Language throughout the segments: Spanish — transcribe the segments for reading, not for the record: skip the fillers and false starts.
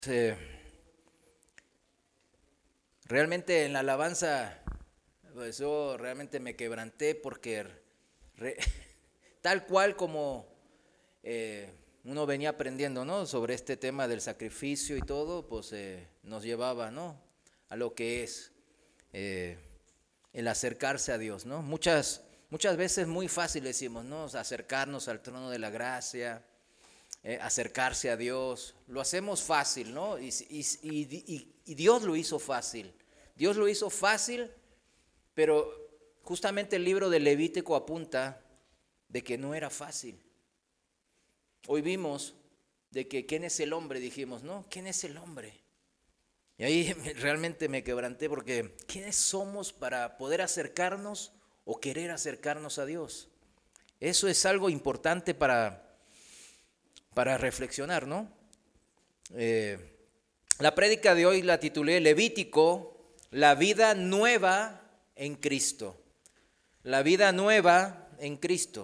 Eh, Realmente en la alabanza, pues yo realmente me quebranté porque re- tal cual como uno venía aprendiendo, ¿no? Sobre este tema del sacrificio y todo, pues nos llevaba, ¿no? A lo que es eh, el acercarse a Dios, ¿no? Muchas veces muy fácil decimos, ¿no? O sea, acercarnos al trono de la gracia, acercarse a Dios, lo hacemos fácil, ¿no? Y Dios lo hizo fácil. Dios lo hizo fácil, pero justamente el libro de Levítico apunta de que no era fácil. Hoy vimos de que quién es el hombre, dijimos, ¿no? ¿Quién es el hombre? Y ahí realmente me quebranté porque ¿quiénes somos para poder acercarnos o querer acercarnos a Dios? Eso es algo importante para reflexionar, ¿no? Eh, la prédica de hoy la titulé Levítico, la vida nueva en Cristo. La vida nueva en Cristo.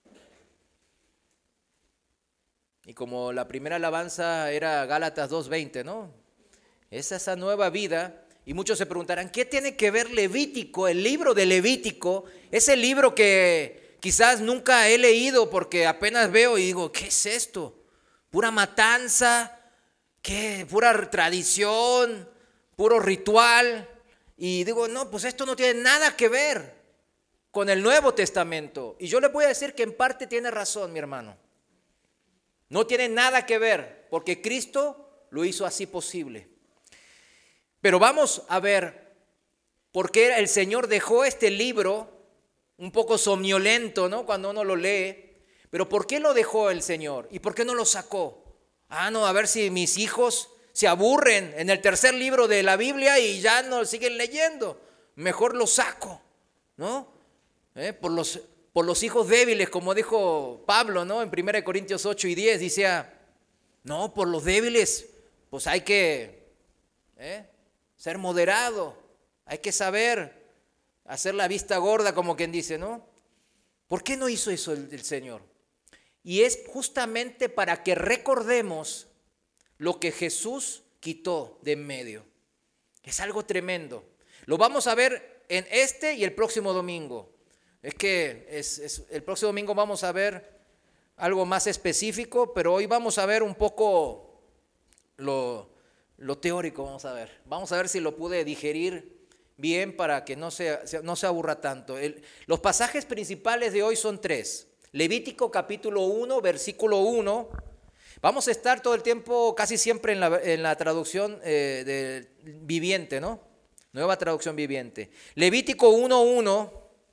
Y como la primera alabanza era Gálatas 2:20, ¿no? Es esa nueva vida. Y muchos se preguntarán, ¿qué tiene que ver Levítico, el libro de Levítico? Ese libro que quizás nunca he leído porque apenas veo y digo, ¿qué es esto? Pura matanza, ¿qué? Pura tradición, puro ritual. Y digo, no, pues esto no tiene nada que ver con el Nuevo Testamento. Y yo le voy a decir que en parte tiene razón, mi hermano. No tiene nada que ver, porque Cristo lo hizo así posible. Pero vamos a ver por qué el Señor dejó este libro un poco somnolento, ¿no? Cuando uno lo lee. Pero ¿por qué lo dejó el Señor? ¿Y por qué no lo sacó? No, a ver si mis hijos se aburren en el tercer libro de la Biblia y ya no siguen leyendo. Mejor lo saco, ¿no? Por los hijos débiles, como dijo Pablo, ¿no? En 1 Corintios 8 y 10 decía, no, por los débiles, pues hay que ser moderado, hay que saber hacer la vista gorda, como quien dice, ¿no? ¿Por qué no hizo eso el Señor? Y es justamente para que recordemos lo que Jesús quitó de en medio. Es algo tremendo. Lo vamos a ver en este y el próximo domingo. Es que el próximo domingo vamos a ver algo más específico, pero hoy vamos a ver un poco lo teórico, vamos a ver si lo pude digerir bien para que no se aburra tanto. Los pasajes principales de hoy son 3. Levítico capítulo 1, versículo 1. Vamos a estar todo el tiempo, casi siempre en la traducción de viviente, ¿no? Nueva traducción viviente. Levítico 1:1,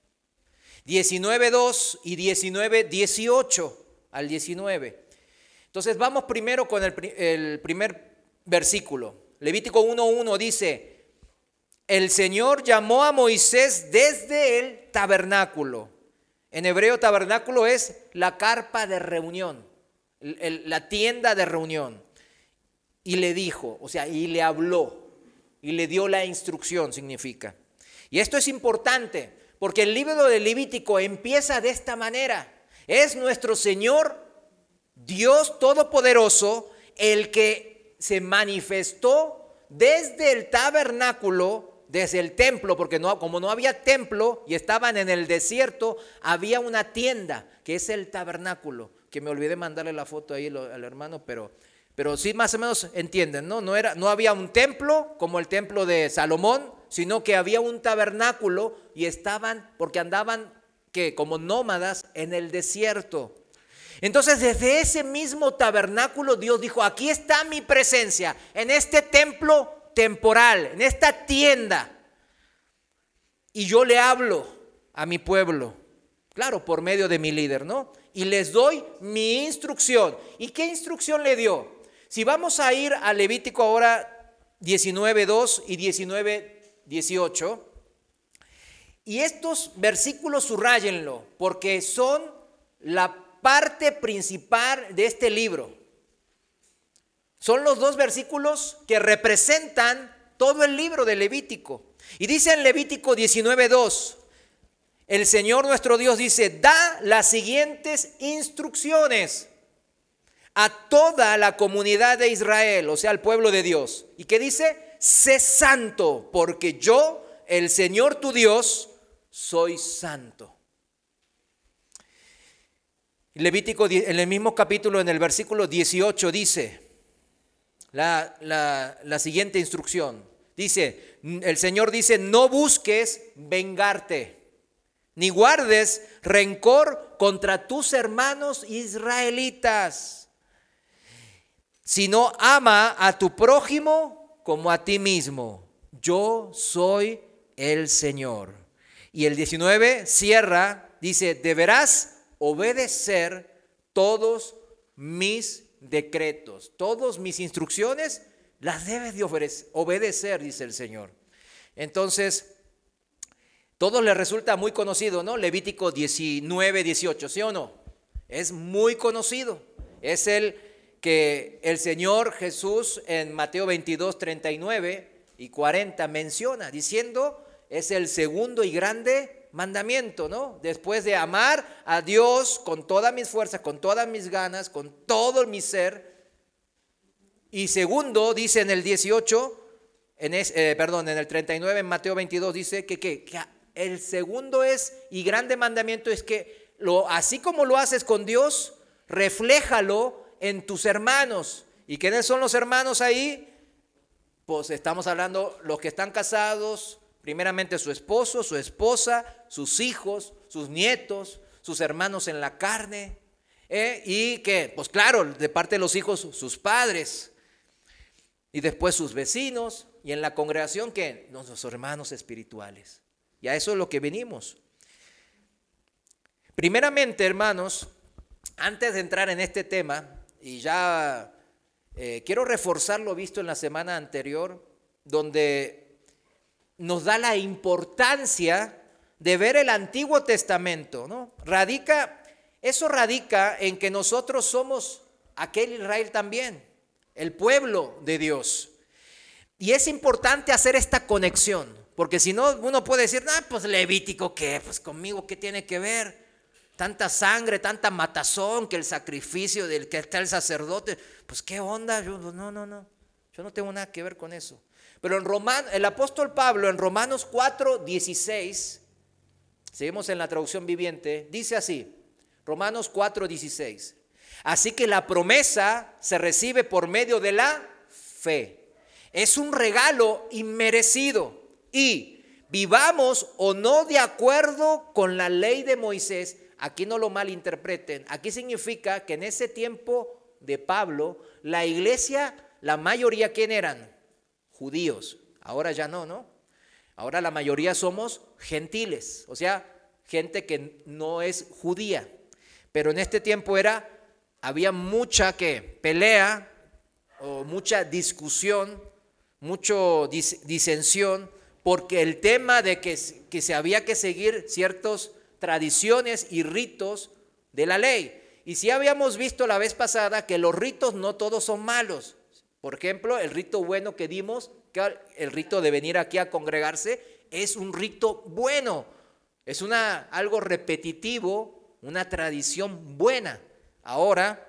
19:2 y 19:18 al 19. Entonces vamos primero con el primer versículo. Levítico 1:1 dice, el Señor llamó a Moisés desde el tabernáculo. En hebreo tabernáculo es la carpa de reunión, la tienda de reunión. Y le dijo, y le habló, y le dio la instrucción, significa. Y esto es importante, porque el libro de Levítico empieza de esta manera. Es nuestro Señor, Dios Todopoderoso, el que se manifestó desde el tabernáculo, desde el templo, porque como no había templo y estaban en el desierto, había una tienda, que es el tabernáculo, que me olvidé mandarle la foto ahí al hermano, pero sí más o menos entienden, ¿no? No había un templo como el templo de Salomón, sino que había un tabernáculo y porque andaban como nómadas en el desierto. Entonces desde ese mismo tabernáculo Dios dijo, aquí está mi presencia, en este templo temporal, en esta tienda. Y yo le hablo a mi pueblo, claro, por medio de mi líder, ¿no? Y les doy mi instrucción. ¿Y qué instrucción le dio? Si vamos a ir a Levítico ahora 19:2 y 19:18, y estos versículos subráyenlo, porque son la parte principal de este libro. Son los 2 versículos que representan todo el libro de Levítico. Y dice en Levítico 19:2, el Señor nuestro Dios dice, da las siguientes instrucciones a toda la comunidad de Israel, o sea, al pueblo de Dios. ¿Y qué dice? Sé santo, porque yo, el Señor tu Dios, soy santo. Levítico, en el mismo capítulo, en el versículo 18, dice la siguiente instrucción. Dice, el Señor dice, no busques vengarte, ni guardes rencor contra tus hermanos israelitas, sino ama a tu prójimo como a ti mismo. Yo soy el Señor. Y el 19 cierra, dice, deberás obedecer todos mis decretos, todas mis instrucciones, las debes de obedecer, dice el Señor. Entonces, todos les resulta muy conocido, ¿no? Levítico 19, 18, ¿sí o no? Es muy conocido. Es el que el Señor Jesús en Mateo 22, 39 y 40 menciona, diciendo, es el segundo y grande mandamiento, ¿no? Después de amar a Dios con todas mis fuerzas, con todas mis ganas, con todo mi ser. Y segundo, dice en el 18, en el 39, en Mateo 22, dice que el segundo y grande mandamiento es que así como lo haces con Dios, refléjalo en tus hermanos. ¿Y quiénes son los hermanos ahí? Pues estamos hablando los que están casados, primeramente su esposo, su esposa, sus hijos, sus nietos, sus hermanos en la carne. Y que, pues claro, de parte de los hijos, sus padres. Y después sus vecinos. Y en la congregación, que nuestros hermanos espirituales. Y a eso es lo que venimos. Primeramente, hermanos, antes de entrar en este tema, y ya quiero reforzar lo visto en la semana anterior, donde nos da la importancia de ver el Antiguo Testamento, ¿no? Eso radica en que nosotros somos aquel Israel también, el pueblo de Dios. Y es importante hacer esta conexión, porque si no, uno puede decir, pues Levítico, ¿qué? Pues conmigo, ¿qué tiene que ver? Tanta sangre, tanta matazón, que el sacrificio del que está el sacerdote, pues qué onda, yo no tengo nada que ver con eso. Pero el apóstol Pablo en Romanos 4, 16, seguimos en la traducción viviente, dice así, Romanos 4, 16, así que la promesa se recibe por medio de la fe, es un regalo inmerecido y vivamos o no de acuerdo con la ley de Moisés. Aquí no lo malinterpreten, aquí significa que en ese tiempo de Pablo, la iglesia, la mayoría, ¿quién eran? Judíos. Ahora ya no. Ahora la mayoría somos gentiles, o sea, gente que no es judía. Pero en este tiempo había mucha pelea o mucha discusión, mucha disensión, porque el tema de que se había que seguir ciertos tradiciones y ritos de la ley. Y si habíamos visto la vez pasada que los ritos no todos son malos. Por ejemplo, el rito bueno que dimos, que el rito de venir aquí a congregarse, es un rito bueno. Es algo repetitivo, una tradición buena. Ahora,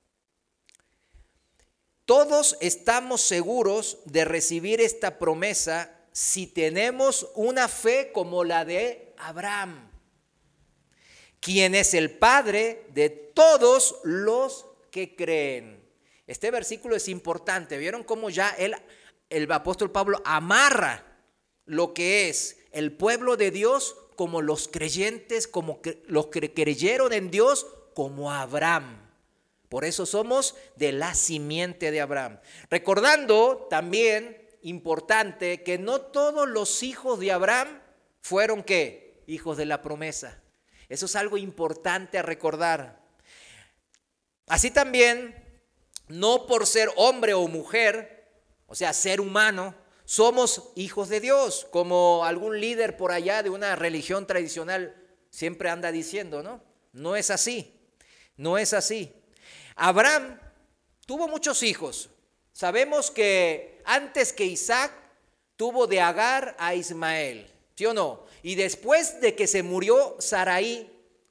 todos estamos seguros de recibir esta promesa si tenemos una fe como la de Abraham, quien es el padre de todos los que creen. Este versículo es importante. ¿Vieron cómo ya el apóstol Pablo amarra lo que es el pueblo de Dios como los creyentes, como los que creyeron en Dios, como Abraham? Por eso somos de la simiente de Abraham. Recordando también, importante, que no todos los hijos de Abraham fueron ¿qué? Hijos de la promesa. Eso es algo importante a recordar. Así también, no por ser hombre o mujer, o sea, ser humano, somos hijos de Dios, como algún líder por allá de una religión tradicional siempre anda diciendo, ¿no? No es así, no es así. Abraham tuvo muchos hijos. Sabemos que antes que Isaac tuvo de Agar a Ismael, ¿sí o no? Y después de que se murió Saraí,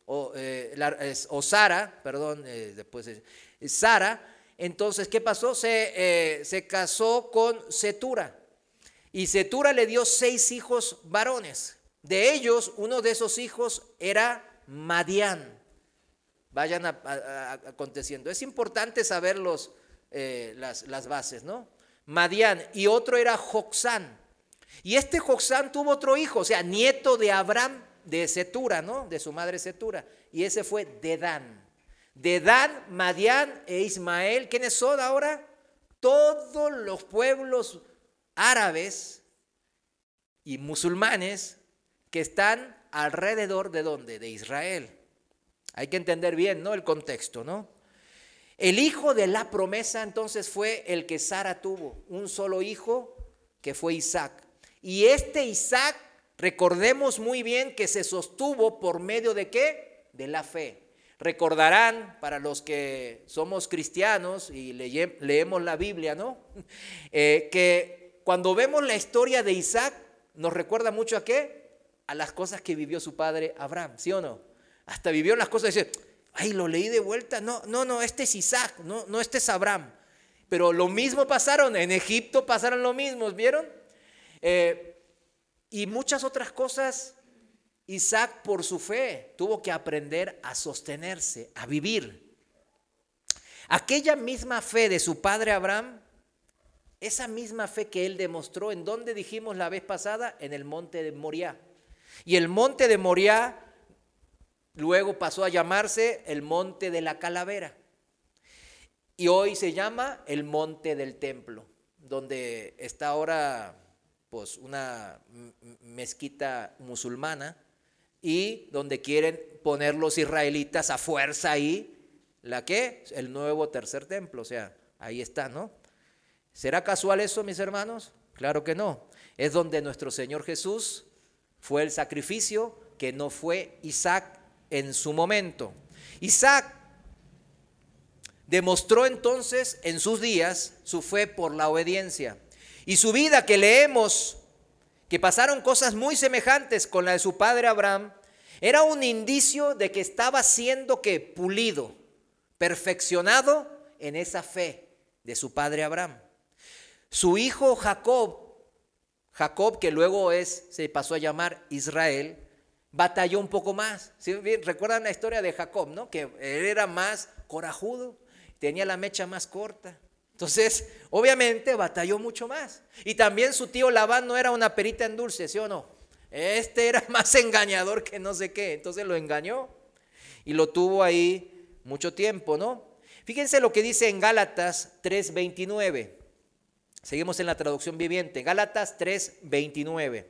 o Sara, perdón, Sara. Entonces, ¿qué pasó? Se casó con Cetura. Y Cetura le dio 6 hijos varones. De ellos, uno de esos hijos era Madián. Vayan aconteciendo. Es importante saber las bases, ¿no? Madián. Y otro era Jocsán. Y este Jocsán tuvo otro hijo, o sea, nieto de Abraham, de Cetura, ¿no? De su madre Cetura. Y ese fue Dedán. Dedán, Madián e Ismael. ¿Quiénes son ahora? Todos los pueblos árabes y musulmanes que están alrededor de ¿dónde? De Israel. Hay que entender bien, ¿no? El contexto, ¿no? El hijo de la promesa entonces fue el que Sara tuvo, un solo hijo que fue Isaac. Y este Isaac, recordemos muy bien que se sostuvo por medio de ¿qué? De la fe. Recordarán, para los que somos cristianos y leemos la Biblia, ¿no? Que cuando vemos la historia de Isaac, nos recuerda mucho ¿a qué? A las cosas que vivió su padre Abraham, ¿sí o no? Hasta vivió las cosas y dice, ay, lo leí de vuelta, no, este es Isaac, no, este es Abraham. Pero lo mismo pasaron, en Egipto pasaron lo mismo, ¿vieron? Y muchas otras cosas. Isaac, por su fe, tuvo que aprender a sostenerse, a vivir. Aquella misma fe de su padre Abraham, esa misma fe que él demostró, ¿en dónde dijimos la vez pasada? En el monte de Moriah. Y el monte de Moriah luego pasó a llamarse el monte de la calavera. Y hoy se llama el monte del templo, donde está ahora pues una mezquita musulmana, y donde quieren poner los israelitas a fuerza ahí, ¿la qué? El nuevo tercer templo, o sea, ahí está, ¿no? ¿Será casual eso, mis hermanos? Claro que no. Es donde nuestro Señor Jesús fue el sacrificio que no fue Isaac en su momento. Isaac demostró entonces en sus días su fe por la obediencia. Y su vida, que leemos que pasaron cosas muy semejantes con la de su padre Abraham, era un indicio de que estaba siendo ¿qué? Pulido, perfeccionado en esa fe de su padre Abraham. Su hijo Jacob, que luego se pasó a llamar Israel, batalló un poco más. ¿Sí? ¿Recuerdan la historia de Jacob, no? Que él era más corajudo, tenía la mecha más corta. Entonces, obviamente, batalló mucho más. Y también su tío Labán no era una perita en dulce, ¿sí o no? Este era más engañador que no sé qué. Entonces lo engañó y lo tuvo ahí mucho tiempo, ¿no? Fíjense lo que dice en Gálatas 3:29. Seguimos en la traducción viviente. Gálatas 3:29.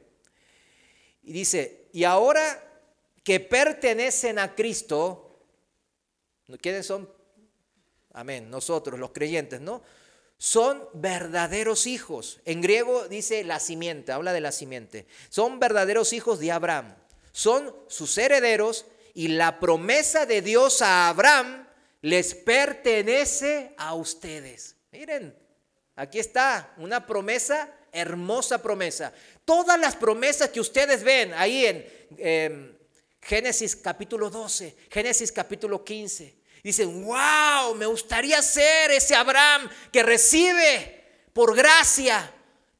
Y dice, y ahora que pertenecen a Cristo, ¿quiénes son? Amén, nosotros los creyentes, ¿no? Son verdaderos hijos. En griego dice la simiente, habla de la simiente. Son verdaderos hijos de Abraham. Son sus herederos y la promesa de Dios a Abraham les pertenece a ustedes. Miren, aquí está una promesa, hermosa promesa. Todas las promesas que ustedes ven ahí en Génesis capítulo 12, Génesis capítulo 15. Dicen, wow, me gustaría ser ese Abraham que recibe por gracia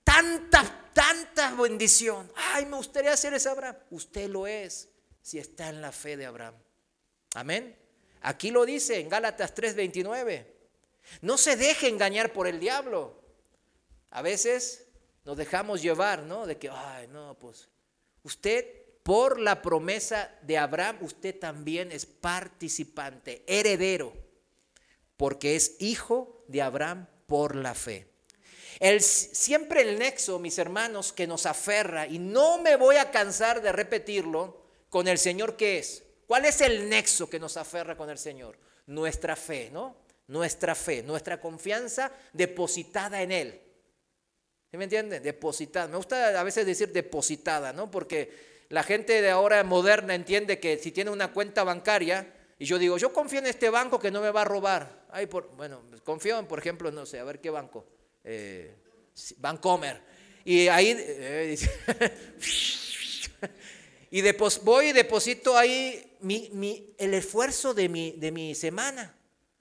tanta bendición. Ay, me gustaría ser ese Abraham. Usted lo es si está en la fe de Abraham. Amén. Aquí lo dice en Gálatas 3:29. No se deje engañar por el diablo. A veces nos dejamos llevar, ¿no? De que, ay, no, pues usted, por la promesa de Abraham, usted también es participante, heredero, porque es hijo de Abraham por la fe. Siempre el nexo, mis hermanos, que nos aferra, y no me voy a cansar de repetirlo, con el Señor, ¿qué es? ¿Cuál es el nexo que nos aferra con el Señor? Nuestra fe, ¿no? Nuestra fe, nuestra confianza depositada en Él. ¿Sí me entienden? Depositada. Me gusta a veces decir depositada, ¿no? Porque la gente de ahora moderna entiende que si tiene una cuenta bancaria, y yo digo, yo confío en este banco que no me va a robar. Bueno, confío en, por ejemplo, no sé, a ver qué banco. Bancomer. Y ahí, Y voy y deposito ahí el esfuerzo de mi semana.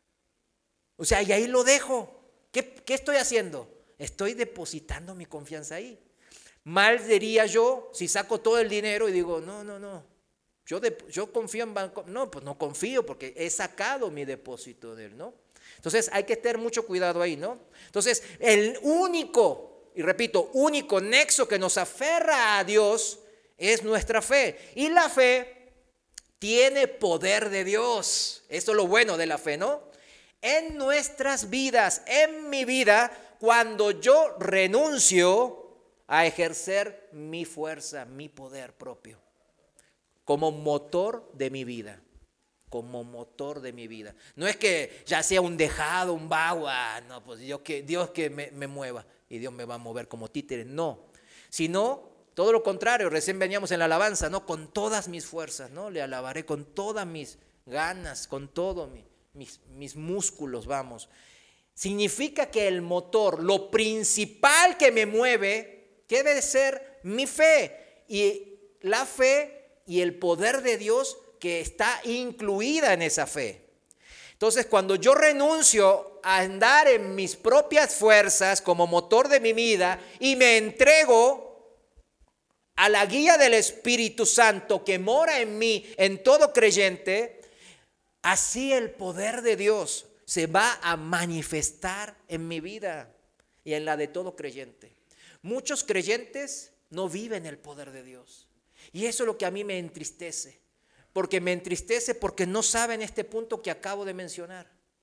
O sea, y ahí lo dejo. ¿Qué estoy haciendo? Estoy depositando mi confianza ahí. Mal diría yo si saco todo el dinero y digo, no. Yo confío en banco. No, pues no confío porque he sacado mi depósito de él, ¿no? Entonces hay que tener mucho cuidado ahí, ¿no? Entonces el único, y repito, único nexo que nos aferra a Dios es nuestra fe. Y la fe tiene poder de Dios. Esto es lo bueno de la fe, ¿no? En nuestras vidas, en mi vida, cuando yo renuncio a ejercer mi fuerza, mi poder propio, como motor de mi vida, como motor de mi vida. No es que ya sea un dejado, un vago, no, pues Dios que me mueva y Dios me va a mover como títere, no, sino todo lo contrario. Recién veníamos en la alabanza, ¿no? Con todas mis fuerzas, ¿no? Le alabaré con todas mis ganas, con todos mis músculos, vamos. Significa que el motor, lo principal que me mueve, debe ser mi fe. Y la fe y el poder de Dios que está incluida en esa fe. Entonces, cuando yo renuncio a andar en mis propias fuerzas como motor de mi vida y me entrego a la guía del Espíritu Santo que mora en mí, en todo creyente, así el poder de Dios se va a manifestar en mi vida y en la de todo creyente. Muchos creyentes no viven el poder de Dios. Y eso es lo que a mí me entristece. Porque me entristece porque no saben este punto que acabo de mencionar.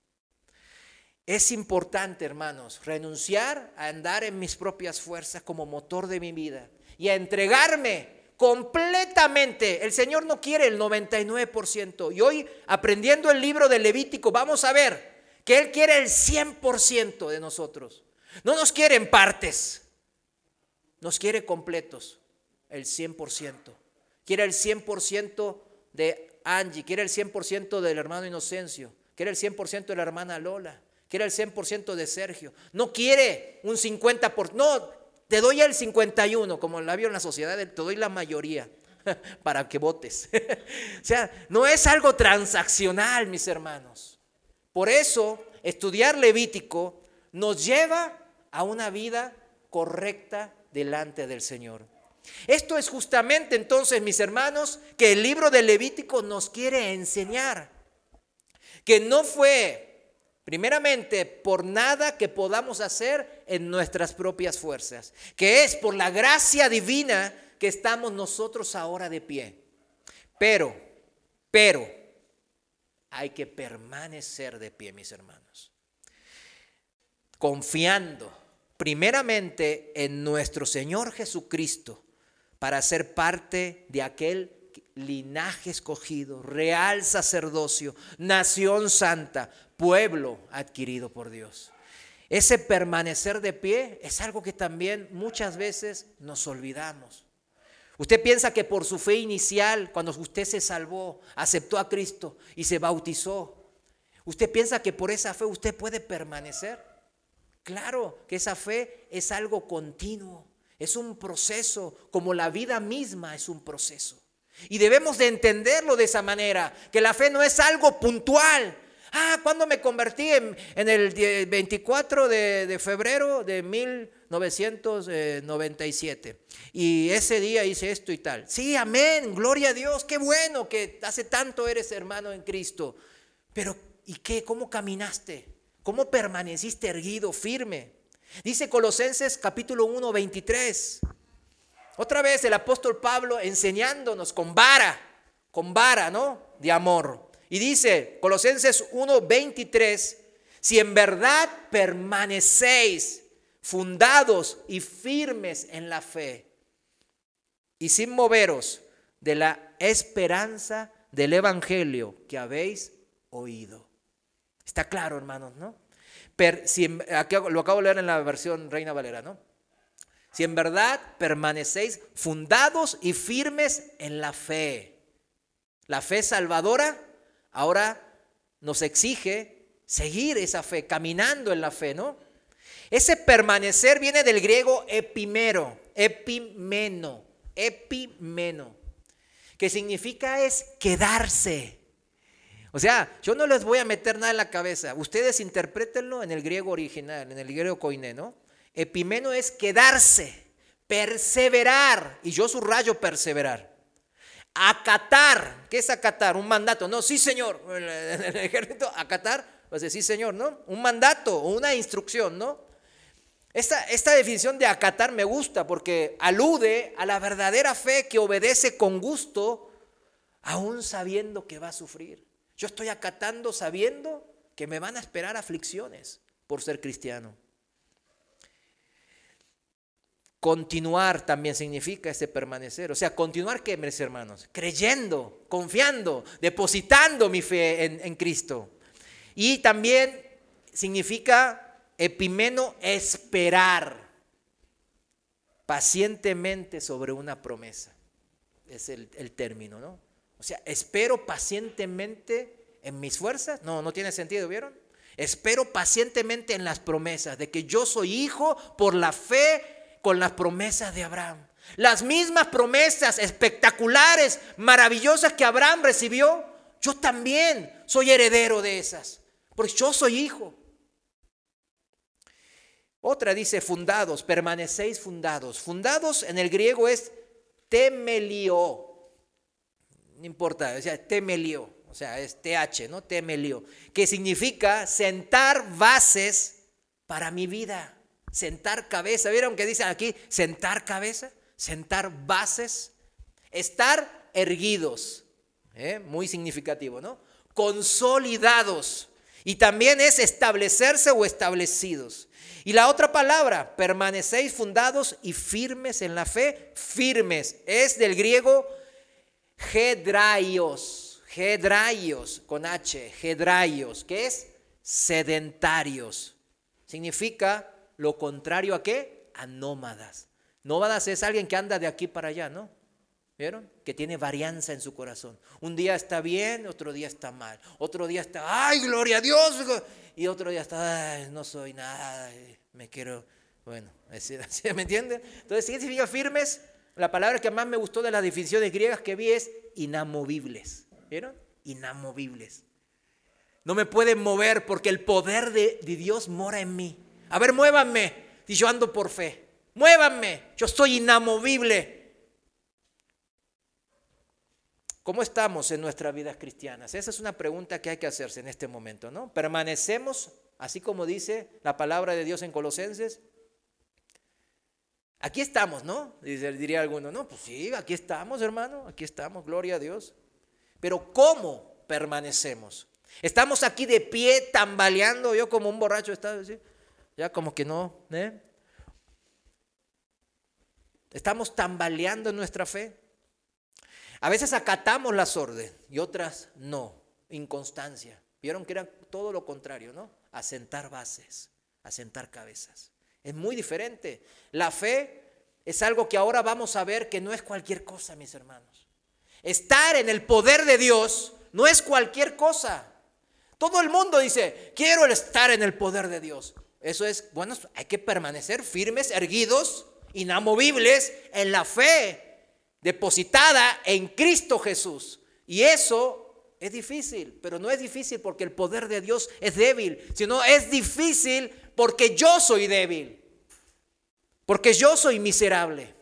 Es importante, hermanos, renunciar a andar en mis propias fuerzas como motor de mi vida y a entregarme completamente. El Señor no quiere el 99%. Y hoy, aprendiendo el libro de Levítico, vamos a ver que Él quiere el 100% de nosotros. No nos quiere en partes, nos quiere completos, el 100%. Quiere el 100% de Angie, quiere el 100% del hermano Inocencio, quiere el 100% de la hermana Lola, quiere el 100% de Sergio. No quiere un 50%, no, te doy el 51%, como la vio en la sociedad, te doy la mayoría para que votes. O sea, no es algo transaccional, mis hermanos. Por eso, estudiar Levítico nos lleva a una vida correcta delante del Señor. Esto es justamente entonces, mis hermanos, que el libro de Levítico nos quiere enseñar. Que no fue, primeramente, por nada que podamos hacer en nuestras propias fuerzas. Que es por la gracia divina que estamos nosotros ahora de pie. Pero, hay que permanecer de pie, mis hermanos. Confiando primeramente en nuestro Señor Jesucristo, para ser parte de aquel linaje escogido, real sacerdocio, nación santa, pueblo adquirido por Dios. Ese permanecer de pie es algo que también muchas veces nos olvidamos. Usted piensa que por su fe inicial, cuando usted se salvó, aceptó a Cristo y se bautizó, usted piensa que por esa fe usted puede permanecer. Claro que esa fe es algo continuo. Es un proceso, como la vida misma es un proceso. Y debemos de entenderlo de esa manera, que la fe no es algo puntual. Cuando me convertí en el 24 de febrero de 1997. Y ese día hice esto y tal. Sí, amén, gloria a Dios, qué bueno que hace tanto eres hermano en Cristo. Pero, ¿y qué? ¿Cómo caminaste? ¿Cómo permaneciste erguido, firme? Dice Colosenses capítulo 1, 23. Otra vez el apóstol Pablo enseñándonos con vara, ¿no? De amor. Y dice Colosenses 1, 23, si en verdad permanecéis fundados y firmes en la fe y sin moveros de la esperanza del evangelio que habéis oído. Está claro, hermanos, ¿no? Aquí lo acabo de leer en la versión Reina Valera, ¿no? Si en verdad permanecéis fundados y firmes en la fe. La fe salvadora ahora nos exige seguir esa fe, caminando en la fe, ¿no? Ese permanecer viene del griego epimeno. que significa es quedarse. O sea, yo no les voy a meter nada en la cabeza. Ustedes interprétenlo en el griego original, en el griego koiné, ¿no? Epimeno es quedarse, perseverar, y yo subrayo perseverar. Acatar, ¿qué es acatar? Un mandato. No, sí señor, en el ejército, acatar, pues sí señor, ¿no? Un mandato o una instrucción, ¿no? Esta definición de acatar me gusta porque alude a la verdadera fe que obedece con gusto, aún sabiendo que va a sufrir. Yo estoy acatando sabiendo que me van a esperar aflicciones por ser cristiano. Continuar también significa ese permanecer. O sea, continuar, ¿qué, mis hermanos? Creyendo, confiando, depositando mi fe en Cristo. Y también significa, epimeno, esperar pacientemente sobre una promesa. Es el término, ¿no? O sea, espero pacientemente en mis fuerzas. No tiene sentido, ¿vieron? Espero pacientemente en las promesas de que yo soy hijo por la fe con las promesas de Abraham. Las mismas promesas espectaculares, maravillosas que Abraham recibió, yo también soy heredero de esas, porque yo soy hijo. Otra dice fundados, permanecéis fundados. Fundados en el griego es temelio. No importa, o sea, temelio, o sea, es TH, ¿no? Temelio, que significa sentar bases para mi vida. Sentar cabeza, ¿vieron que dice aquí? Sentar cabeza, sentar bases, estar erguidos, muy significativo, ¿no? Consolidados, y también es establecerse o establecidos. Y la otra palabra, permanecéis fundados y firmes en la fe, firmes, es del griego hedraios, con H, hedraios, que es sedentarios, significa lo contrario a ¿qué? A nómadas. Nómadas es alguien que anda de aquí para allá, ¿no? ¿Vieron? Que tiene varianza en su corazón. Un día está bien, otro día está mal. Otro día está, ¡ay, gloria a Dios! Y otro día está, ¡ay, no soy nada! Me quiero, bueno, así, ¿me entienden? Entonces, ¿qué significa firmes? La palabra que más me gustó de las definiciones griegas que vi es inamovibles. ¿Vieron? Inamovibles. No me pueden mover porque el poder de Dios mora en mí. A ver, muévanme, y yo ando por fe. Muévanme, yo estoy inamovible. ¿Cómo estamos en nuestras vidas cristianas? Esa es una pregunta que hay que hacerse en este momento, ¿no? ¿Permanecemos, así como dice la palabra de Dios en Colosenses? Aquí estamos, ¿no? Diría alguno, no, pues sí, aquí estamos, hermano, aquí estamos, gloria a Dios. Pero ¿cómo permanecemos? Estamos aquí de pie, tambaleando, yo como un borracho estaba así. Ya como que no, Estamos tambaleando en nuestra fe. A veces acatamos las órdenes y otras no, inconstancia. Vieron que era todo lo contrario, ¿no? Asentar bases, asentar cabezas. Es muy diferente. La fe es algo que ahora vamos a ver que no es cualquier cosa, mis hermanos. Estar en el poder de Dios no es cualquier cosa. Todo el mundo dice, quiero estar en el poder de Dios. Eso es, bueno, hay que permanecer firmes, erguidos, inamovibles en la fe depositada en Cristo Jesús. Y eso es difícil, pero no es difícil porque el poder de Dios es débil, sino es difícil porque yo soy débil, porque yo soy miserable.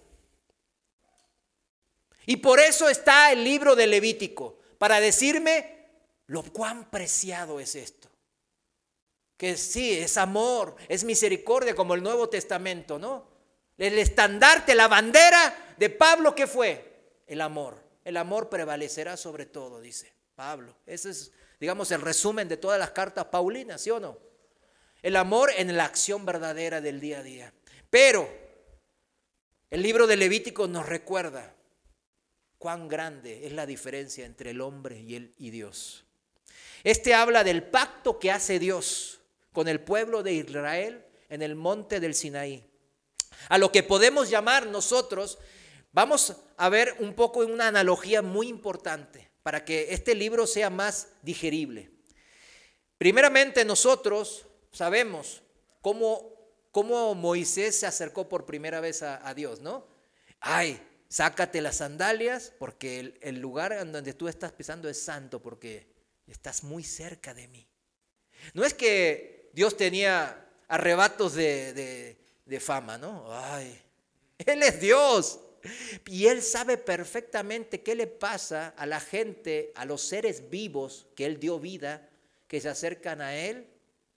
Y por eso está el libro de Levítico, para decirme lo cuán preciado es esto. Que sí, es amor, es misericordia como el Nuevo Testamento, ¿no? El estandarte, la bandera de Pablo, ¿qué fue? El amor. El amor prevalecerá sobre todo, dice Pablo. Ese es, digamos, el resumen de todas las cartas paulinas, ¿sí o no? El amor en la acción verdadera del día a día. Pero el libro de Levítico nos recuerda cuán grande es la diferencia entre el hombre y Dios. Este habla del pacto que hace Dios con el pueblo de Israel en el monte del Sinaí. A lo que podemos llamar nosotros, vamos a ver un poco una analogía muy importante para que este libro sea más digerible. Primeramente nosotros sabemos cómo Moisés se acercó por primera vez a Dios, ¿no? Ay, sácate las sandalias porque el lugar en donde tú estás pisando es santo porque estás muy cerca de mí. No es que Dios tenía arrebatos de fama, ¿no? Ay, Él es Dios. Y Él sabe perfectamente qué le pasa a la gente, a los seres vivos que Él dio vida, que se acercan a Él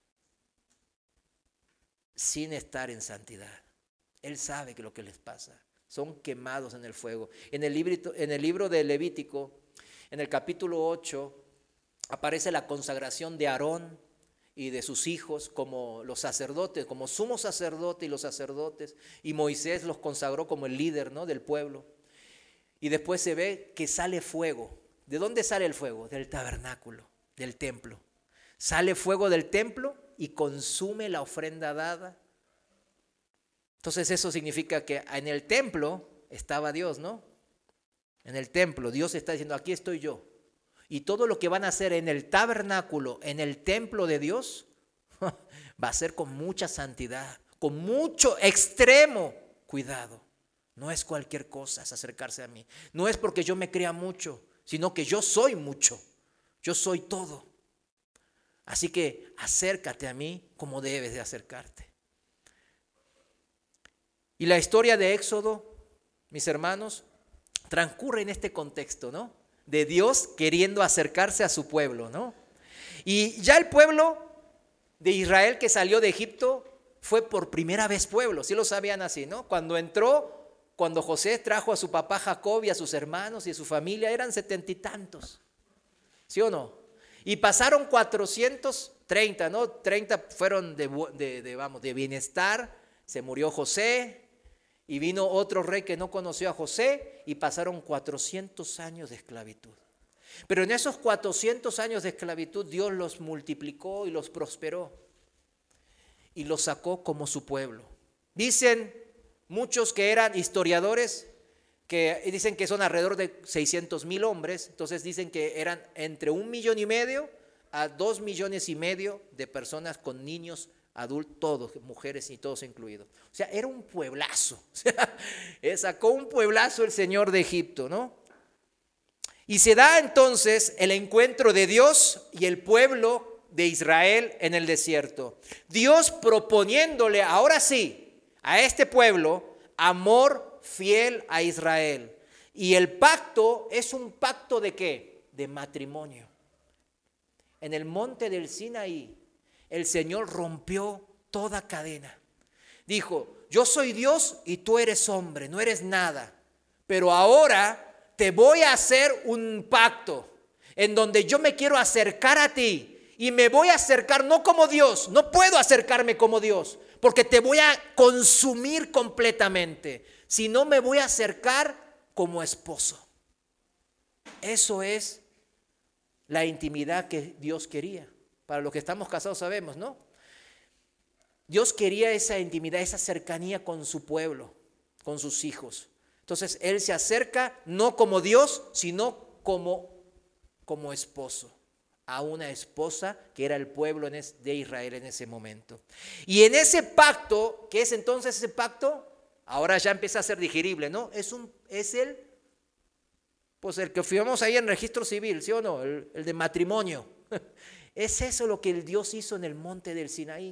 sin estar en santidad. Él sabe que lo que les pasa. Son quemados en el fuego. En el libro de Levítico, en el capítulo 8, aparece la consagración de Aarón y de sus hijos como los sacerdotes, como sumo sacerdote y los sacerdotes. Y Moisés los consagró como el líder, ¿no?, del pueblo. Y después se ve que sale fuego. ¿De dónde sale el fuego? Del tabernáculo, del templo. Sale fuego del templo y consume la ofrenda dada. Entonces eso significa que en el templo estaba Dios, ¿no? En el templo Dios está diciendo, aquí estoy yo. Y todo lo que van a hacer en el tabernáculo, en el templo de Dios, va a ser con mucha santidad, con mucho extremo cuidado. No es cualquier cosa es acercarse a mí. No es porque yo me crea mucho, sino que yo soy mucho. Yo soy todo. Así que acércate a mí como debes de acercarte. Y la historia de Éxodo, mis hermanos, transcurre en este contexto, ¿no? De Dios queriendo acercarse a su pueblo, ¿no? Y ya el pueblo de Israel que salió de Egipto fue por primera vez pueblo, sí lo sabían así, ¿no? Cuando José trajo a su papá Jacob y a sus hermanos y a su familia, eran 70 y tantos, ¿sí o no? Y pasaron 430, ¿no? 30 fueron de bienestar, se murió José. Y vino otro rey que no conoció a José y pasaron 400 años de esclavitud. Pero en esos 400 años de esclavitud Dios los multiplicó y los prosperó y los sacó como su pueblo. Dicen muchos que eran historiadores que dicen que son alrededor de 600,000 hombres. Entonces dicen que eran entre 1,5 millones a 2,5 millones de personas con niños adultos, todos, mujeres y todos incluidos. O sea, era un pueblazo. O sea, sacó un pueblazo el Señor de Egipto, ¿no? Y se da entonces el encuentro de Dios y el pueblo de Israel en el desierto. Dios proponiéndole, ahora sí, a este pueblo, amor fiel a Israel. Y el pacto es un pacto ¿de qué? De matrimonio. En el monte del Sinaí, el Señor rompió toda cadena. Dijo, yo soy Dios y tú eres hombre, no eres nada. Pero ahora te voy a hacer un pacto en donde yo me quiero acercar a ti. Y me voy a acercar no como Dios, no puedo acercarme como Dios, porque te voy a consumir completamente. Sino me voy a acercar como esposo. Eso es la intimidad que Dios quería. Para los que estamos casados sabemos, ¿no? Dios quería esa intimidad, esa cercanía con su pueblo, con sus hijos. Entonces Él se acerca no como Dios, sino como esposo a una esposa que era el pueblo de Israel en ese momento. Y en ese pacto, ¿qué es entonces ese pacto? Ahora ya empieza a ser digerible, ¿no? Es el que firmamos ahí en registro civil, ¿sí o no? El de matrimonio. Es eso lo que el Dios hizo en el monte del Sinaí.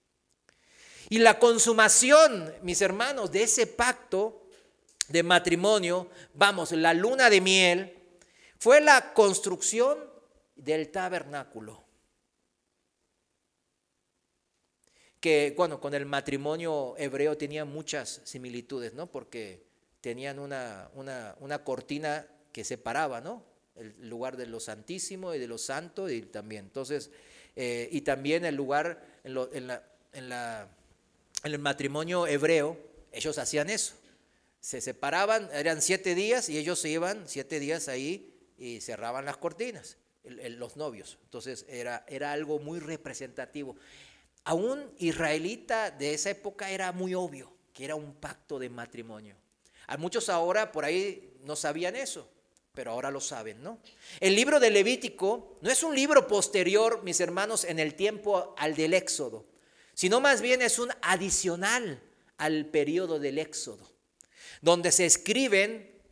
Y la consumación, mis hermanos, de ese pacto de matrimonio, la luna de miel, fue la construcción del tabernáculo. Que, bueno, con el matrimonio hebreo tenía muchas similitudes, ¿no? Porque tenían una cortina que separaba, ¿no? El lugar de lo santísimo y de lo santo y también. Entonces, y también el lugar en el matrimonio hebreo, ellos hacían eso. Se separaban, eran 7 días y ellos se iban 7 días ahí y cerraban las cortinas, los novios. Entonces era algo muy representativo. A un israelita de esa época era muy obvio que era un pacto de matrimonio. A muchos ahora por ahí no sabían eso, pero ahora lo saben, ¿no? El libro de Levítico no es un libro posterior, mis hermanos, en el tiempo al del Éxodo, sino más bien es un adicional al periodo del Éxodo, donde se escriben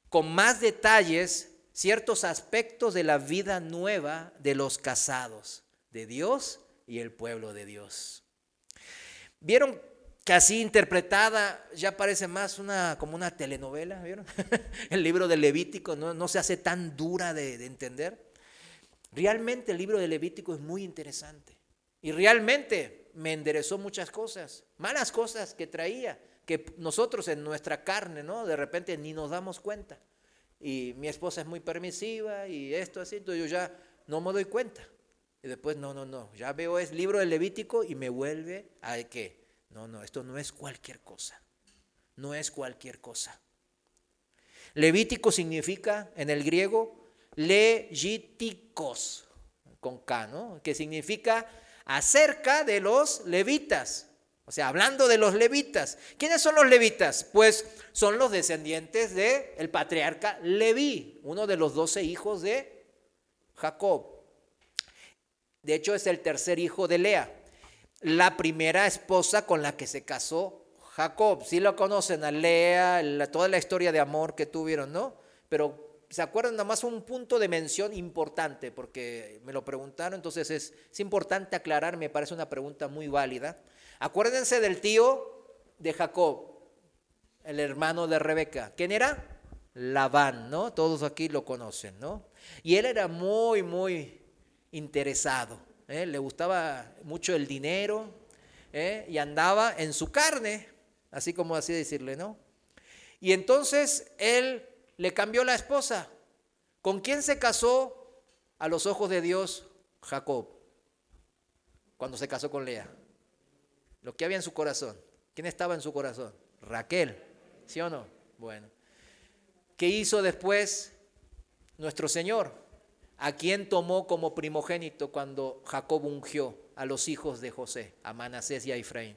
con más detalles ciertos aspectos de la vida nueva de los casados, de Dios y el pueblo de Dios. ¿Vieron que así interpretada ya parece más como una telenovela? ¿Vieron? El libro de Levítico no se hace tan dura de entender. Realmente el libro de Levítico es muy interesante y realmente me enderezó muchas cosas, malas cosas que traía, que nosotros en nuestra carne, ¿no? De repente ni nos damos cuenta. Y mi esposa es muy permisiva y esto así, entonces yo ya no me doy cuenta. Y después, no, ya veo el libro de Levítico y me vuelve a que, no, esto no es cualquier cosa, no es cualquier cosa. Levítico significa en el griego levíticos, con K, ¿no? Que significa acerca de los levitas. O sea, hablando de los levitas. ¿Quiénes son los levitas? Pues son los descendientes del patriarca Leví, uno de los 12 hijos de Jacob. De hecho, es el tercer hijo de Lea, la primera esposa con la que se casó Jacob. Sí lo conocen a Lea, toda la historia de amor que tuvieron, ¿no? Pero ¿se acuerdan? Nada más un punto de mención importante, porque me lo preguntaron, entonces es importante aclarar, me parece una pregunta muy válida. Acuérdense del tío de Jacob, el hermano de Rebeca. ¿Quién era? Labán, ¿no? Todos aquí lo conocen, ¿no? Y él era muy, muy interesado, ¿eh? Le gustaba mucho el dinero, ¿eh? Y andaba en su carne, así como así decirle, ¿no? Y entonces él le cambió la esposa. ¿Con quién se casó a los ojos de Dios Jacob cuando se casó con Lea? Lo que había en su corazón. ¿Quién estaba en su corazón? Raquel, ¿sí o no? Bueno. ¿Qué hizo después nuestro Señor? ¿A quién tomó como primogénito cuando Jacob ungió a los hijos de José, a Manasés y a Efraín?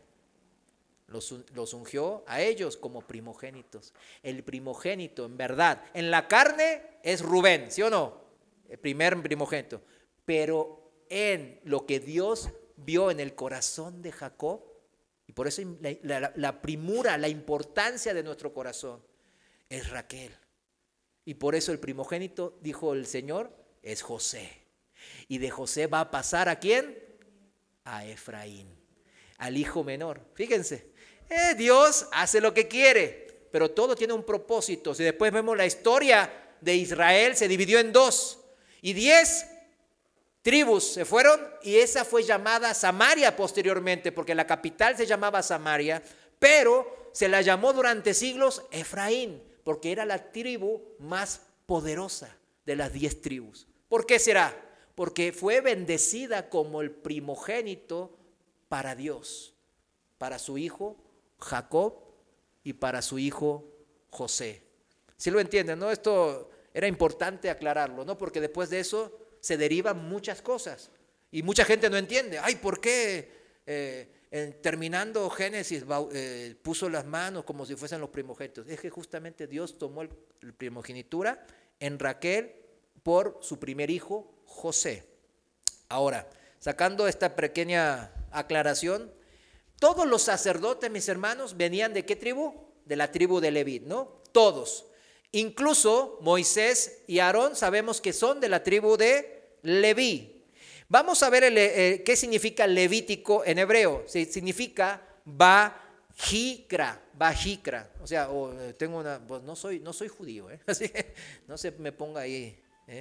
Los ungió a ellos como primogénitos. El primogénito, en verdad, en la carne es Rubén, ¿sí o no? El primer primogénito. Pero en lo que Dios vio en el corazón de Jacob, y por eso la primura, la importancia de nuestro corazón es Raquel. Y por eso el primogénito, dijo el Señor, es José. Y de José va a pasar ¿a quién? A Efraín, al hijo menor. Fíjense, Dios hace lo que quiere, pero todo tiene un propósito. Si después vemos la historia de Israel, se dividió en 2 y 10 tribus se fueron, y esa fue llamada Samaria posteriormente, porque la capital se llamaba Samaria, pero se la llamó durante siglos Efraín, porque era la tribu más poderosa de las 10 tribus. ¿Por qué será? Porque fue bendecida como el primogénito para Dios, para su hijo Jacob y para su hijo José. ¿Sí lo entienden, no? Esto era importante aclararlo, ¿no? Porque después de eso se derivan muchas cosas y mucha gente no entiende. Ay, ¿por qué terminando Génesis puso las manos como si fuesen los primogénitos? Es que justamente Dios tomó la primogenitura en Raquel por su primer hijo José. Ahora, sacando esta pequeña aclaración, todos los sacerdotes, mis hermanos, venían ¿de qué tribu? De la tribu de Leví, ¿no? Todos. Incluso Moisés y Aarón sabemos que son de la tribu de Leví. Vamos a ver qué significa Levítico en hebreo. Significa Bajikra. O sea, pues no soy judío, así que no se me ponga ahí.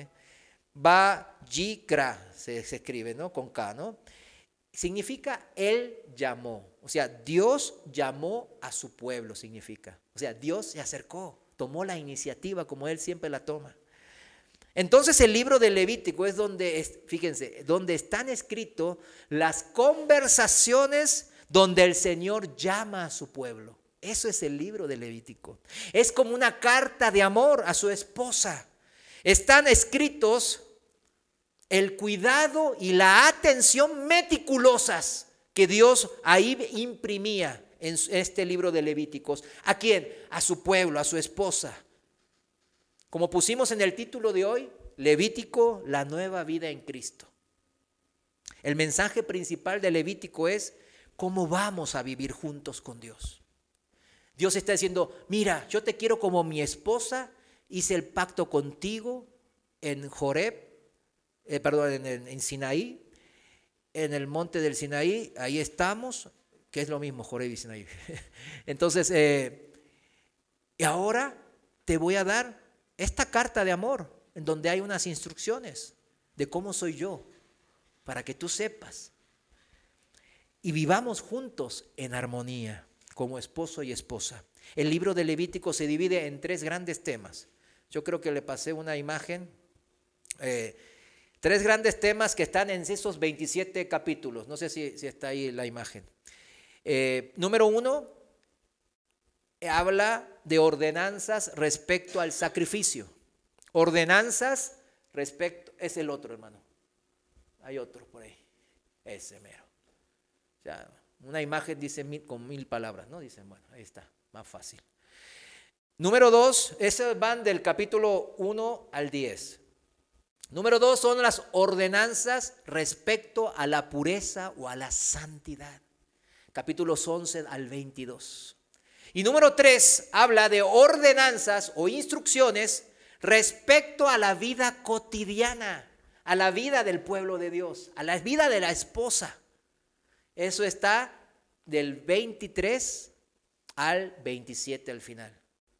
Bajikra se escribe, ¿no? Con K, ¿no? Significa Él llamó. O sea, Dios llamó a su pueblo, significa. O sea, Dios se acercó. Tomó la iniciativa como Él siempre la toma. Entonces el libro de Levítico es fíjense, donde están escritas las conversaciones donde el Señor llama a su pueblo. Eso es el libro de Levítico. Es como una carta de amor a su esposa. Están escritos el cuidado y la atención meticulosas que Dios ahí imprimía en este libro de Levíticos. ¿A quién? A su pueblo, a su esposa. Como pusimos en el título de hoy, Levítico, la nueva vida en Cristo. El mensaje principal de Levítico es cómo vamos a vivir juntos con Dios. Dios está diciendo, mira, yo te quiero como mi esposa hice el pacto contigo en Joreb, en Sinaí, en el monte del Sinaí, ahí estamos, que es lo mismo Joreb y Sinaí. Entonces, y ahora te voy a dar esta carta de amor, en donde hay unas instrucciones de cómo soy yo, para que tú sepas. Y vivamos juntos en armonía, como esposo y esposa. El libro de Levítico se divide en 3 grandes temas. Yo creo que le pasé una imagen. 3 grandes temas que están en esos 27 capítulos. No sé si está ahí la imagen. Número 1, habla de ordenanzas respecto al sacrificio. Ordenanzas respecto, es el otro, hermano. Hay otro por ahí. Ese mero. Ya, una imagen dice con 1000 palabras, ¿no? Dicen, bueno, ahí está, más fácil. Número 2, esos van del capítulo 1 al 10. Número 2 son las ordenanzas respecto a la pureza o a la santidad. Capítulos 11 al 22. Y número 3 habla de ordenanzas o instrucciones respecto a la vida cotidiana, a la vida del pueblo de Dios, a la vida de la esposa. Eso está del 23 al 27 al final.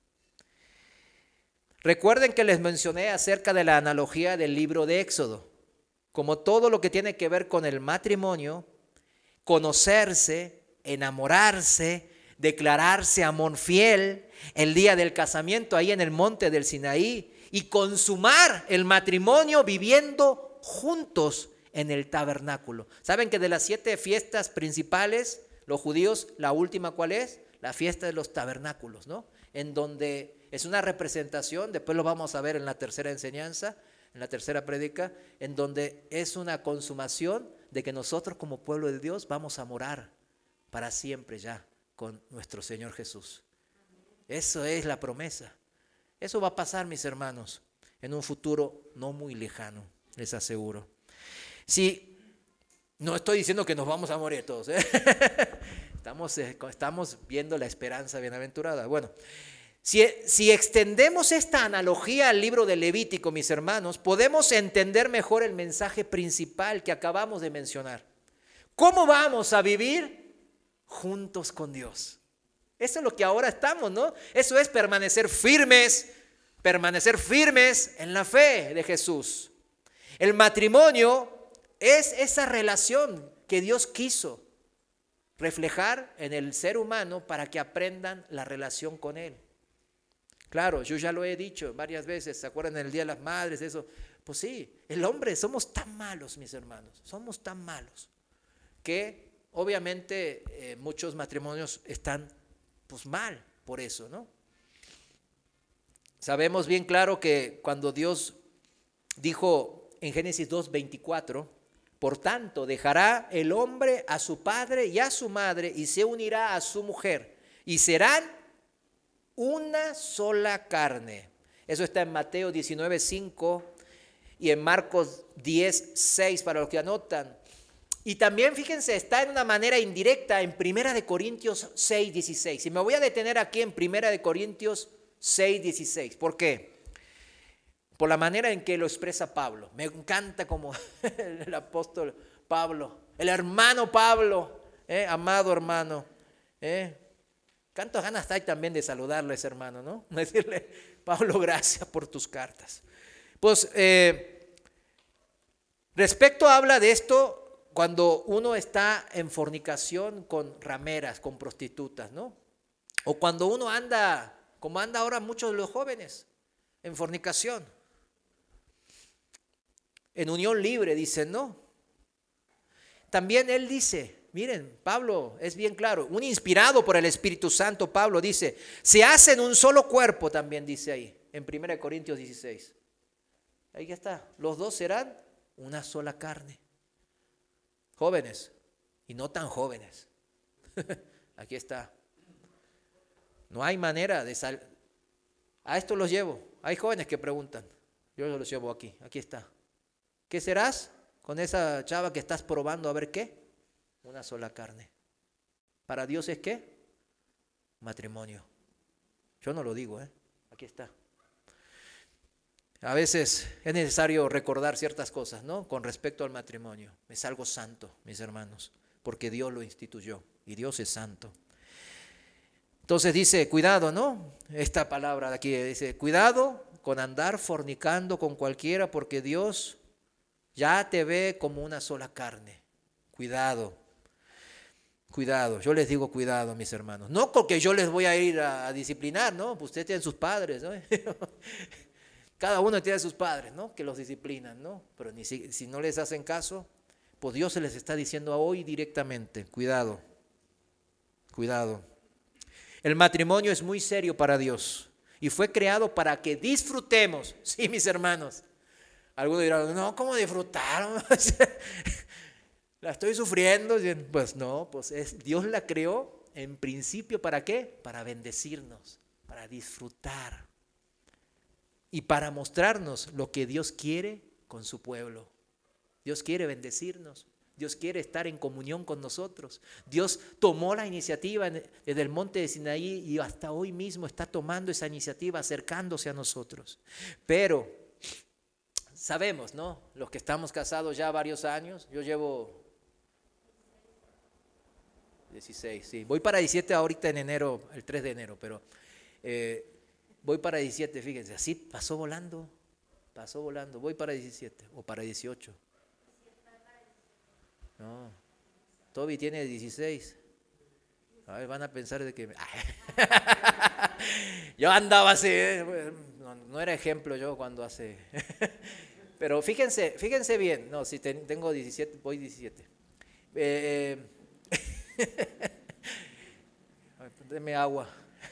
Recuerden que les mencioné acerca de la analogía del libro de Éxodo. Como todo lo que tiene que ver con el matrimonio, conocerse, enamorarse, declararse amor fiel, el día del casamiento ahí en el monte del Sinaí y consumar el matrimonio viviendo juntos en el tabernáculo. ¿Saben que de las 7 fiestas principales, los judíos, la última cuál es? La fiesta de los tabernáculos, ¿no? En donde es una representación, después lo vamos a ver en la tercera enseñanza, en la tercera prédica, en donde es una consumación de que nosotros como pueblo de Dios vamos a morar para siempre ya con nuestro Señor Jesús. Eso es la promesa. Eso va a pasar, mis hermanos, en un futuro no muy lejano, les aseguro. Sí, no estoy diciendo que nos vamos a morir todos, ¿eh? Estamos viendo la esperanza bienaventurada. Bueno, si extendemos esta analogía al libro de Levítico, mis hermanos, podemos entender mejor el mensaje principal que acabamos de mencionar. ¿Cómo vamos a vivir juntos con Dios? Eso es lo que ahora estamos, ¿no? Eso es permanecer firmes en la fe de Jesús. El matrimonio es esa relación que Dios quiso reflejar en el ser humano para que aprendan la relación con Él. Claro, yo ya lo he dicho varias veces, ¿se acuerdan del Día de las Madres? Eso, pues sí, el hombre somos tan malos, mis hermanos, somos tan malos que obviamente muchos matrimonios están pues mal por eso, ¿no? Sabemos bien claro que cuando Dios dijo en Génesis 2:24, por tanto dejará el hombre a su padre y a su madre y se unirá a su mujer y serán una sola carne. Eso está en Mateo 19:5 y en Marcos 10:6 para los que anotan. Y también, fíjense, está en una manera indirecta en 1 Corintios 6:16. Y me voy a detener aquí en 1 Corintios 6:16. ¿Por qué? Por la manera en que lo expresa Pablo. Me encanta como el apóstol Pablo, el hermano Pablo, amado hermano. ¿Cuántas ganas hay también de saludarle a ese hermano, no? Decirle, Pablo, gracias por tus cartas. Pues, respecto habla de esto cuando uno está en fornicación con rameras, con prostitutas, ¿no? O cuando uno anda, como anda ahora muchos de los jóvenes, en fornicación. En unión libre, dicen, ¿no? También él dice, miren, Pablo es bien claro, un inspirado por el Espíritu Santo, Pablo dice, se hacen un solo cuerpo, también dice ahí, en 1 Corintios 16. Ahí está, los dos serán una sola carne. Jóvenes y no tan jóvenes. Aquí está. No hay manera de salir. A esto los llevo. Hay jóvenes que preguntan. Yo los llevo aquí. Aquí está. ¿Qué serás con esa chava que estás probando a ver qué? Una sola carne. ¿Para Dios es qué? Matrimonio. Yo no lo digo, Aquí está. A veces es necesario recordar ciertas cosas, ¿no? Con respecto al matrimonio. Es algo santo, mis hermanos, porque Dios lo instituyó y Dios es santo. Entonces dice, cuidado, ¿no? Esta palabra de aquí dice, cuidado con andar fornicando con cualquiera porque Dios ya te ve como una sola carne. Cuidado, cuidado. Yo les digo cuidado, mis hermanos. No porque yo les voy a ir a disciplinar, ¿no? Pues ustedes tienen sus padres, ¿no? Cada uno tiene sus padres, ¿no? Que los disciplinan, ¿no? Pero si no les hacen caso, pues Dios se les está diciendo hoy directamente, cuidado, cuidado. El matrimonio es muy serio para Dios y fue creado para que disfrutemos, sí, mis hermanos. Algunos dirán, no, ¿cómo disfrutar? La estoy sufriendo. Pues no, Dios la creó en principio, ¿para qué? Para bendecirnos, para disfrutar. Y para mostrarnos lo que Dios quiere con su pueblo. Dios quiere bendecirnos. Dios quiere estar en comunión con nosotros. Dios tomó la iniciativa desde el monte de Sinaí y hasta hoy mismo está tomando esa iniciativa, acercándose a nosotros. Pero sabemos, ¿no? Los que estamos casados ya varios años, yo llevo 16, sí. Voy para 17 ahorita en enero, el 3 de enero, pero... voy para 17, fíjense, así pasó volando, voy para 17 o para 18. No, Toby tiene 16. A ver, van a pensar de que... Yo andaba así, no era ejemplo yo cuando hace... Pero fíjense bien, no, si tengo 17, voy 17. Deme agua.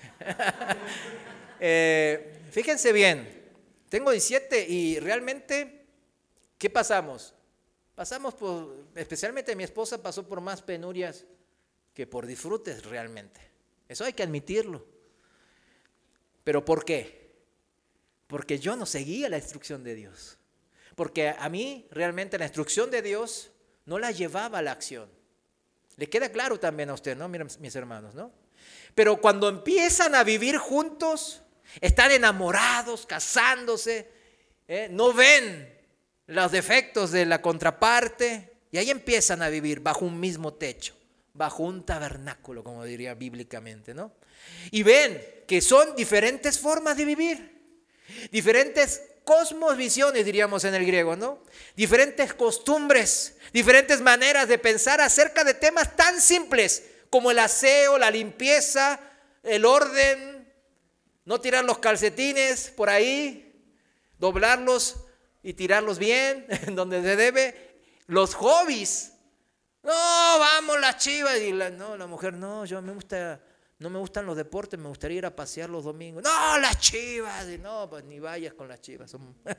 Fíjense bien, tengo 17 y realmente, ¿qué pasamos? Especialmente mi esposa pasó por más penurias que por disfrutes realmente. Eso hay que admitirlo. ¿Pero por qué? Porque yo no seguía la instrucción de Dios. Porque a mí realmente la instrucción de Dios no la llevaba a la acción. Le queda claro también a usted, ¿no? Miren, mis hermanos, ¿no? Pero cuando empiezan a vivir juntos, están enamorados, casándose, no ven los defectos de la contraparte y ahí empiezan a vivir bajo un mismo techo, bajo un tabernáculo, como diría bíblicamente, ¿no? Y ven que son diferentes formas de vivir, diferentes cosmovisiones, diríamos en el griego, ¿no? Diferentes costumbres, diferentes maneras de pensar acerca de temas tan simples como el aseo, la limpieza, el orden, no tirar los calcetines por ahí, doblarlos y tirarlos bien, donde se debe. Los hobbies, no, vamos las chivas, y la mujer, no, no me gustan los deportes, me gustaría ir a pasear los domingos. No, las chivas, y no, pues ni vayas con las chivas,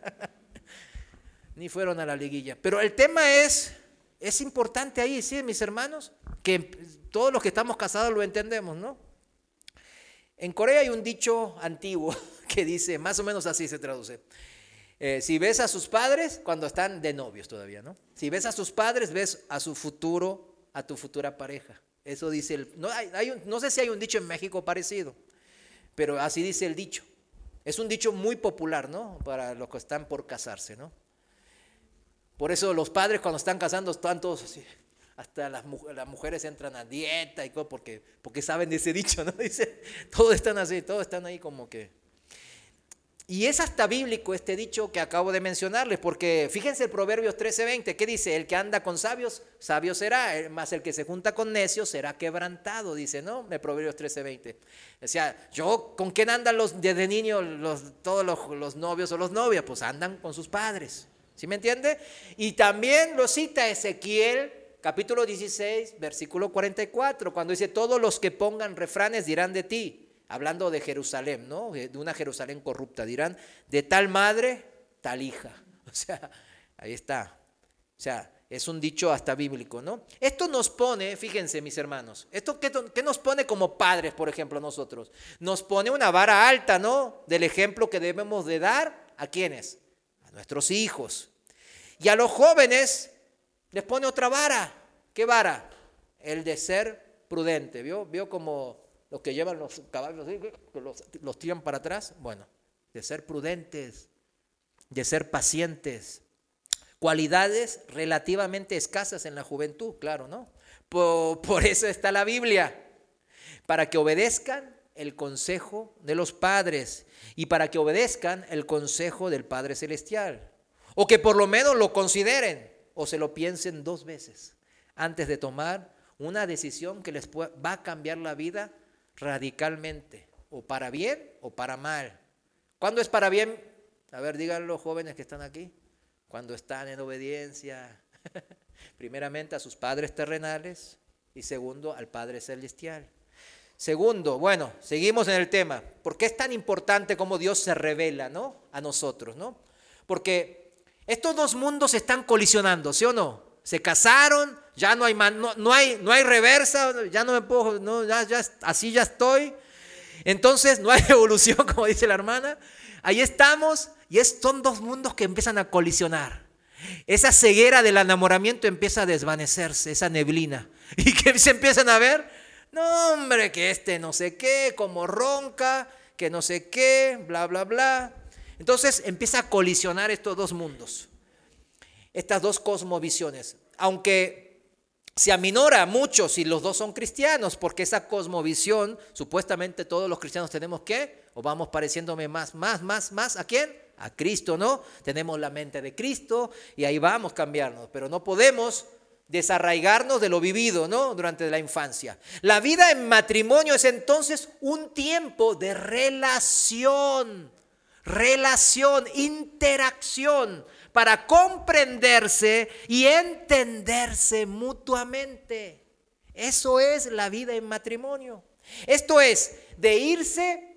ni fueron a la liguilla. Pero el tema es importante ahí, ¿sí, mis hermanos? Que todos los que estamos casados lo entendemos, ¿no? En Corea hay un dicho antiguo que dice, más o menos así se traduce. Si ves a sus padres, cuando están de novios todavía, ¿no? Si ves a sus padres, ves a tu futura pareja. Eso dice no sé si hay un dicho en México parecido, pero así dice el dicho. Es un dicho muy popular, ¿no? Para los que están por casarse, ¿no? Por eso los padres cuando están casando están todos así. Hasta las mujeres entran a dieta y todo porque saben de ese dicho, ¿no? Dice, todos están así, todos están ahí como que... Y es hasta bíblico este dicho que acabo de mencionarles, porque fíjense el Proverbios 13:20, ¿qué dice? El que anda con sabios, sabio será, mas el que se junta con necios será quebrantado, dice, ¿no? El Proverbios 13:20. O sea, ¿con quién andan desde niños todos los novios o las novias? Pues andan con sus padres, ¿sí me entiende? Y también lo cita Ezequiel, capítulo 16, versículo 44, cuando dice, todos los que pongan refranes dirán de ti, hablando de Jerusalén, ¿no? De una Jerusalén corrupta, dirán, de tal madre, tal hija. O sea, ahí está. O sea, es un dicho hasta bíblico, ¿no? Esto nos pone, fíjense mis hermanos, ¿qué nos pone como padres, por ejemplo, nosotros? Nos pone una vara alta, ¿no? Del ejemplo que debemos de dar, ¿a quiénes? A nuestros hijos. Y a los jóvenes les pone otra vara. ¿Qué vara? El de ser prudente. ¿Vio como los que llevan los caballos, que los tiran para atrás? Bueno, de ser prudentes, de ser pacientes. Cualidades relativamente escasas en la juventud, claro, ¿no? Por eso está la Biblia, para que obedezcan el consejo de los padres y para que obedezcan el consejo del Padre Celestial. O que por lo menos lo consideren o se lo piensen 2 veces antes de tomar una decisión que les va a cambiar la vida radicalmente, o para bien o para mal. ¿Cuándo es para bien? A ver, díganlo los jóvenes que están aquí. Cuando están en obediencia, primeramente a sus padres terrenales y segundo al Padre Celestial. Segundo, bueno, seguimos en el tema. ¿Por qué es tan importante cómo Dios se revela, ¿no?, a nosotros, ¿no? Porque estos 2 mundos están colisionando, ¿sí o no? Se casaron, ya no hay reversa, ya no me puedo, no, así ya estoy. Entonces no hay evolución, como dice la hermana. Ahí estamos y son 2 mundos que empiezan a colisionar. Esa ceguera del enamoramiento empieza a desvanecerse, esa neblina. Y que se empiezan a ver, no hombre, que no sé qué, como ronca, que no sé qué, bla, bla, bla. Entonces empieza a colisionar estos 2 mundos, estas 2 cosmovisiones. Aunque se aminora mucho si los 2 son cristianos, porque esa cosmovisión, supuestamente todos los cristianos tenemos que, o vamos pareciéndome más, ¿a quién? A Cristo, ¿no? Tenemos la mente de Cristo y ahí vamos a cambiarnos, pero no podemos desarraigarnos de lo vivido, ¿no?, durante la infancia. La vida en matrimonio es entonces un tiempo de relación, interacción, para comprenderse y entenderse mutuamente. Eso es la vida en matrimonio. Esto es de irse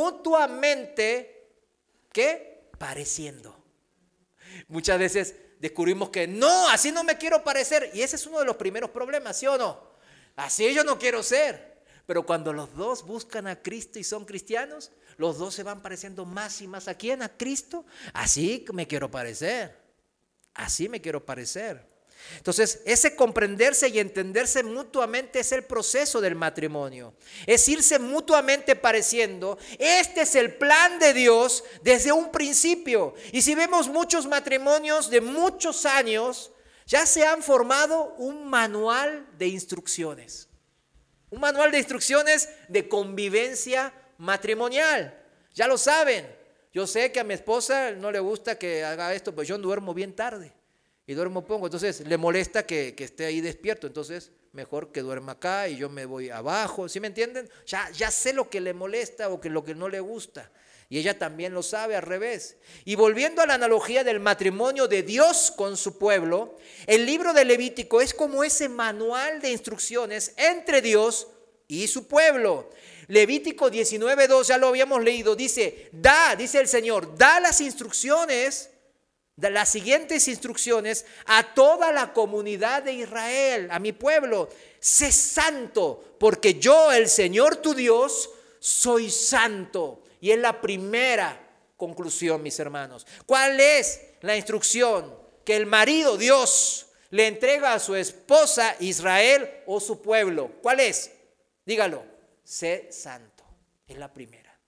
mutuamente, ¿qué? Pareciendo. Muchas veces descubrimos que no, así no me quiero parecer. Y ese es uno de los primeros problemas, ¿sí o no? Así yo no quiero ser. Pero cuando los 2 buscan a Cristo y son cristianos, los 2 se van pareciendo más y más. ¿A quién? ¿A Cristo? Así me quiero parecer. Así me quiero parecer. Entonces, ese comprenderse y entenderse mutuamente es el proceso del matrimonio. Es irse mutuamente pareciendo. Este es el plan de Dios desde un principio. Y si vemos muchos matrimonios de muchos años, ya se han formado un manual de instrucciones. Un manual de instrucciones de convivencia matrimonial. Ya lo saben. Yo sé que a mi esposa no le gusta que haga esto, pues yo duermo bien tarde y duermo poco. Entonces le molesta que esté ahí despierto. Entonces mejor que duerma acá y yo me voy abajo. ¿Sí me entienden? Ya sé lo que le molesta o lo que no le gusta. Y ella también lo sabe al revés. Y volviendo a la analogía del matrimonio de Dios con su pueblo, el libro de Levítico es como ese manual de instrucciones entre Dios y su pueblo. Levítico 19:2, ya lo habíamos leído, dice el Señor, da las instrucciones, da las siguientes instrucciones a toda la comunidad de Israel, a mi pueblo. Sé santo, porque yo, el Señor tu Dios, soy santo. Y es la primera conclusión, mis hermanos. ¿Cuál es la instrucción que el marido, Dios, le entrega a su esposa Israel o su pueblo? ¿Cuál es? Dígalo. Sé santo. Es la primera.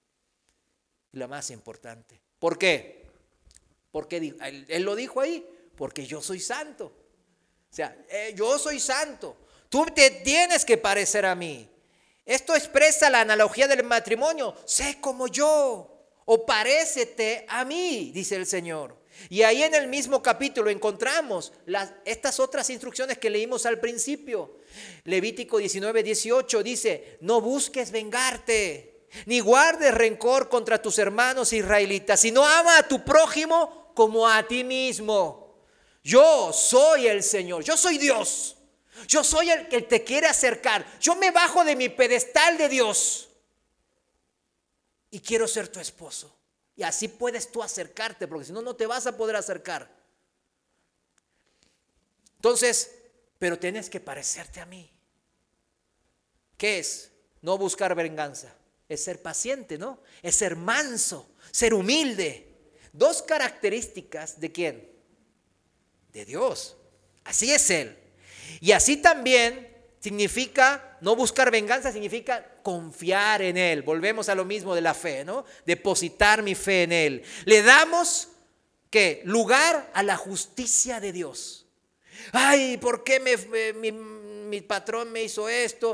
Y la más importante. ¿Por qué? Porque él lo dijo ahí. Porque yo soy santo. O sea, yo soy santo. Tú te tienes que parecer a mí. Esto expresa la analogía del matrimonio. Sé como yo, o parécete a mí, dice el Señor. Y ahí en el mismo capítulo encontramos estas otras instrucciones que leímos al principio. Levítico 19:18 dice, no busques vengarte, ni guardes rencor contra tus hermanos israelitas, sino ama a tu prójimo como a ti mismo. Yo soy el Señor, yo soy Dios. Yo soy el que te quiere acercar. Yo me bajo de mi pedestal de Dios y quiero ser tu esposo. Y así puedes tú acercarte, porque si no, no te vas a poder acercar. Entonces, pero tienes que parecerte a mí. ¿Qué es? No buscar venganza. Es ser paciente, ¿no? Es ser manso, ser humilde. 2 características ¿de quién? De Dios. Así es Él. Y así también significa, no buscar venganza, significa confiar en Él. Volvemos a lo mismo de la fe, ¿no? Depositar mi fe en Él. Le damos ¿qué? Lugar a la justicia de Dios. Ay, ¿por qué mi patrón me hizo esto?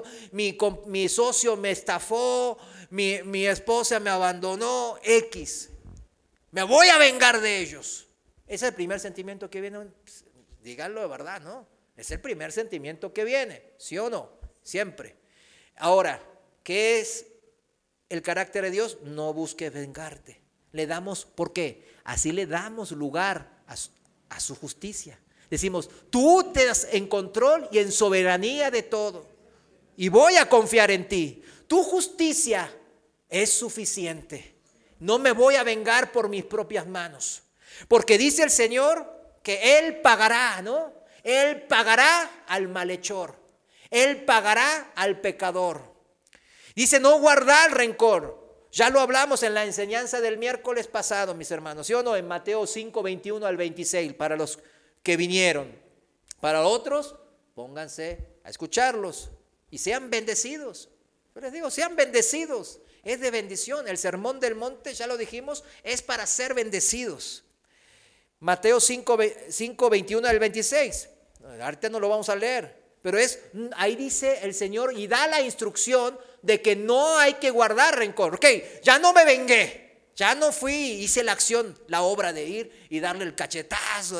Mi socio me estafó, mi esposa me abandonó, X. Me voy a vengar de ellos. Ese es el primer sentimiento que viene. Díganlo de verdad, ¿no? Es el primer sentimiento que viene, ¿sí o no? Siempre. Ahora, ¿qué es el carácter de Dios? No busques vengarte. Le damos, ¿por qué? Así le damos lugar a su justicia. Decimos, tú estás en control y en soberanía de todo. Y voy a confiar en ti. Tu justicia es suficiente. No me voy a vengar por mis propias manos. Porque dice el Señor que Él pagará, ¿no? Él pagará al malhechor. Él pagará al pecador. Dice, no guardar rencor. Ya lo hablamos en la enseñanza del miércoles pasado, mis hermanos. ¿Sí o no? En Mateo 5, 21 al 26, para los que vinieron. Para otros, pónganse a escucharlos y sean bendecidos. Yo les digo, sean bendecidos. Es de bendición. El sermón del monte, ya lo dijimos, es para ser bendecidos. Mateo 5, 21 al 26. Ahorita no lo vamos a leer. Pero ahí dice el Señor y da la instrucción de que no hay que guardar rencor. Ok, ya no me vengué, ya no hice la acción, la obra de ir y darle el cachetazo.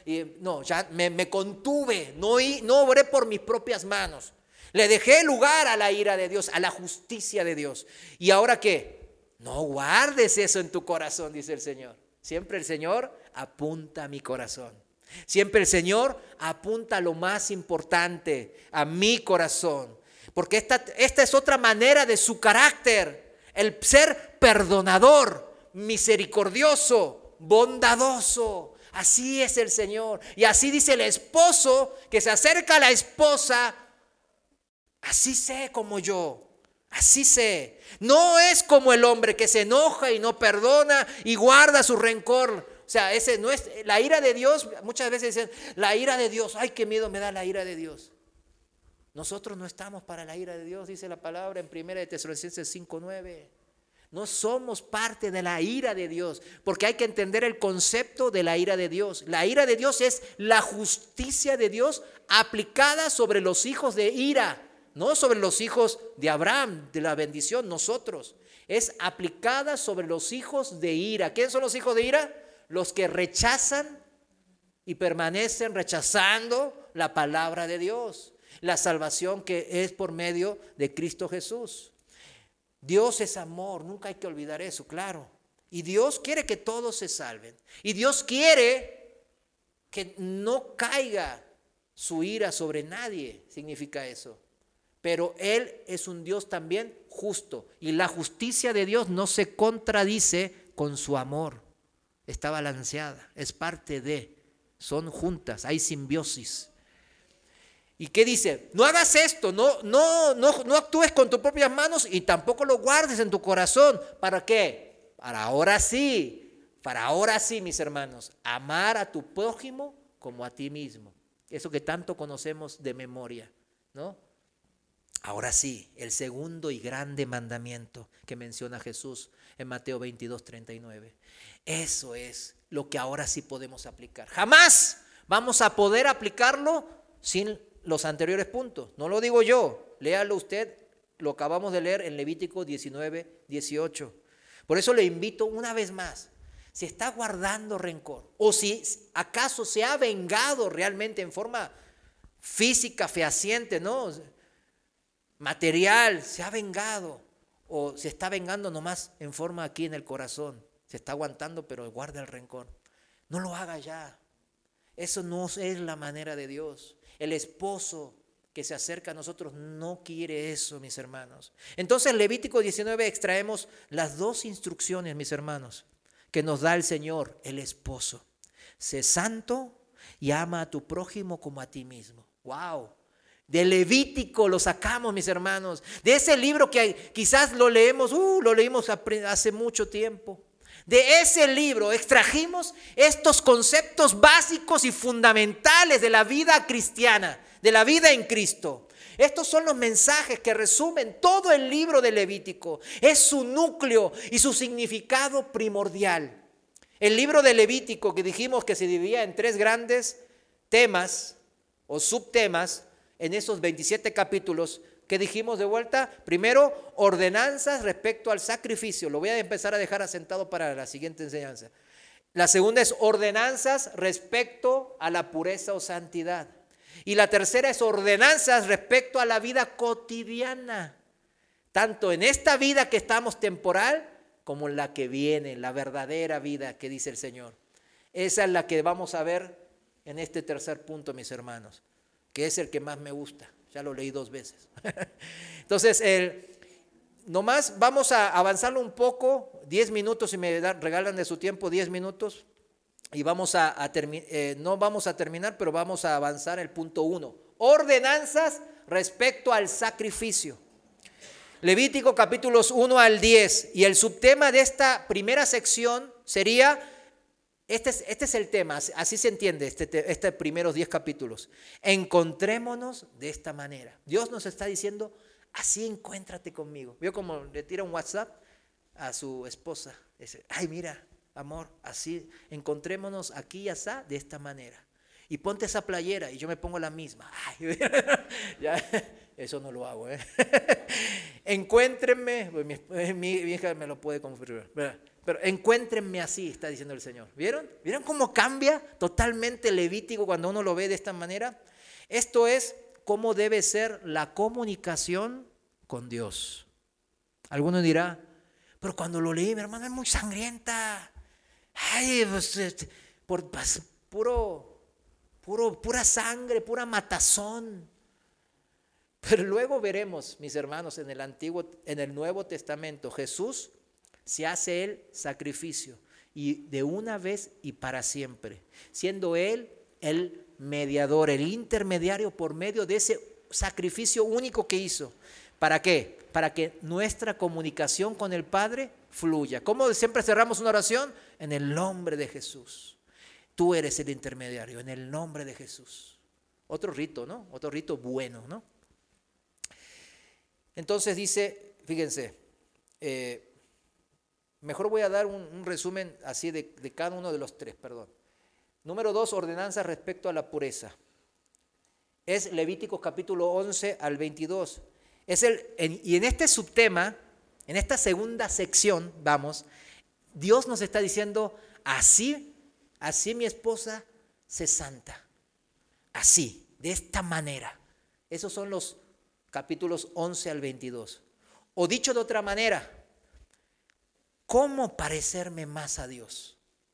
No, ya me contuve, no obré por mis propias manos. Le dejé lugar a la ira de Dios, a la justicia de Dios. ¿Y ahora qué? No guardes eso en tu corazón, dice el Señor. Siempre el Señor apunta a mi corazón. Siempre el Señor apunta a lo más importante, a mi corazón. Porque esta es otra manera de su carácter, el ser perdonador, misericordioso, bondadoso. Así es el Señor. Y así dice el esposo que se acerca a la esposa. Así sé como yo, así sé. No es como el hombre que se enoja y no perdona y guarda su rencor. O sea, ese no es la ira de Dios. Muchas veces dicen, la ira de Dios, ay, qué miedo me da la ira de Dios. Nosotros no estamos para la ira de Dios, dice la palabra en 1 Tesalonicenses 5:9. No somos parte de la ira de Dios, porque hay que entender el concepto de la ira de Dios. La ira de Dios es la justicia de Dios aplicada sobre los hijos de ira, no sobre los hijos de Abraham, de la bendición, nosotros. Es aplicada sobre los hijos de ira. ¿Quiénes son los hijos de ira? Los que rechazan y permanecen rechazando la palabra de Dios, la salvación que es por medio de Cristo Jesús. Dios es amor, nunca hay que olvidar eso, claro. Y Dios quiere que todos se salven. Y Dios quiere que no caiga su ira sobre nadie, significa eso. Pero Él es un Dios también justo. Y la justicia de Dios no se contradice con su amor. Está balanceada, es parte de, son juntas, hay simbiosis. ¿Y qué dice? No hagas esto, no actúes con tus propias manos y tampoco lo guardes en tu corazón. ¿Para qué? Para ahora sí, mis hermanos, amar a tu prójimo como a ti mismo. Eso que tanto conocemos de memoria, ¿no? Ahora sí, el segundo y grande mandamiento que menciona Jesús en Mateo 22:39. Eso es lo que ahora sí podemos aplicar. Jamás vamos a poder aplicarlo sin los anteriores puntos. No lo digo yo, léalo usted, lo acabamos de leer en Levítico 19:18. Por eso le invito una vez más, si está guardando rencor o si acaso se ha vengado realmente en forma física, fehaciente, ¿no? Material, se ha vengado o se está vengando nomás en forma aquí en el corazón, se está aguantando pero guarda el rencor. No lo haga ya. Eso no es la manera de Dios. El esposo que se acerca a nosotros no quiere eso, mis hermanos. Entonces en Levítico 19 extraemos las dos instrucciones, mis hermanos, que nos da el Señor, el esposo. Sé santo y ama a tu prójimo como a ti mismo. ¡Wow! De Levítico lo sacamos, mis hermanos. De ese libro que quizás lo leímos hace mucho tiempo. De ese libro extrajimos estos conceptos básicos y fundamentales de la vida cristiana, de la vida en Cristo. Estos son los mensajes que resumen todo el libro de Levítico. Es su núcleo y su significado primordial. El libro de Levítico, que dijimos que se dividía en 3 grandes temas o subtemas en esos 27 capítulos, que dijimos de vuelta. Primero, ordenanzas respecto al sacrificio. Lo voy a empezar a dejar asentado para la siguiente enseñanza. La segunda es ordenanzas respecto a la pureza o santidad. Y la tercera es ordenanzas respecto a la vida cotidiana, tanto en esta vida que estamos temporal como en la que viene, la verdadera vida que dice el Señor. Esa es la que vamos a ver en este tercer punto, mis hermanos, que es el que más me gusta. Ya lo leí 2 veces. Entonces, nomás vamos a avanzarlo un poco, 10 minutos, si me regalan de su tiempo 10 minutos, y vamos no vamos a terminar, pero vamos a avanzar el punto 1. Ordenanzas respecto al sacrificio. Levítico capítulos 1 al 10, y el subtema de esta primera sección sería, este es el tema, así se entiende este primeros 10 capítulos. Encontrémonos de esta manera. Dios nos está diciendo, así encuéntrate conmigo. ¿Vio cómo le tira un WhatsApp a su esposa? Dice, ay, mira, amor, así encontrémonos aquí y asá de esta manera. Y ponte esa playera y yo me pongo la misma. Ay, ya, eso no lo hago, ¿eh? Encuéntrenme, mi hija me lo puede confirmar, pero encuéntrenme así, está diciendo el Señor. ¿Vieron? ¿Vieron cómo cambia totalmente Levítico cuando uno lo ve de esta manera? Esto es cómo debe ser la comunicación con Dios. Alguno dirá, pero cuando lo leí, mi hermano, es muy sangrienta. Ay, pues, pura sangre, pura matazón. Pero luego veremos, mis hermanos, en el Nuevo Testamento, Jesús se hace Él sacrificio, y de una vez y para siempre, siendo Él el mediador, el intermediario por medio de ese sacrificio único que hizo. ¿Para qué? Para que nuestra comunicación con el Padre fluya. ¿Cómo siempre cerramos una oración? En el nombre de Jesús. Tú eres el intermediario, en el nombre de Jesús. Otro rito, ¿no? Otro rito bueno, ¿no? Entonces dice, fíjense, mejor voy a dar un resumen así de cada uno de los 3, perdón. Número 2, ordenanzas respecto a la pureza. Es Levíticos capítulo 11 al 22. Y en este subtema, en esta segunda sección, Dios nos está diciendo, así mi esposa se santa. Así, de esta manera. Esos son los capítulos 11 al 22. O dicho de otra manera, ¿cómo parecerme más a Dios?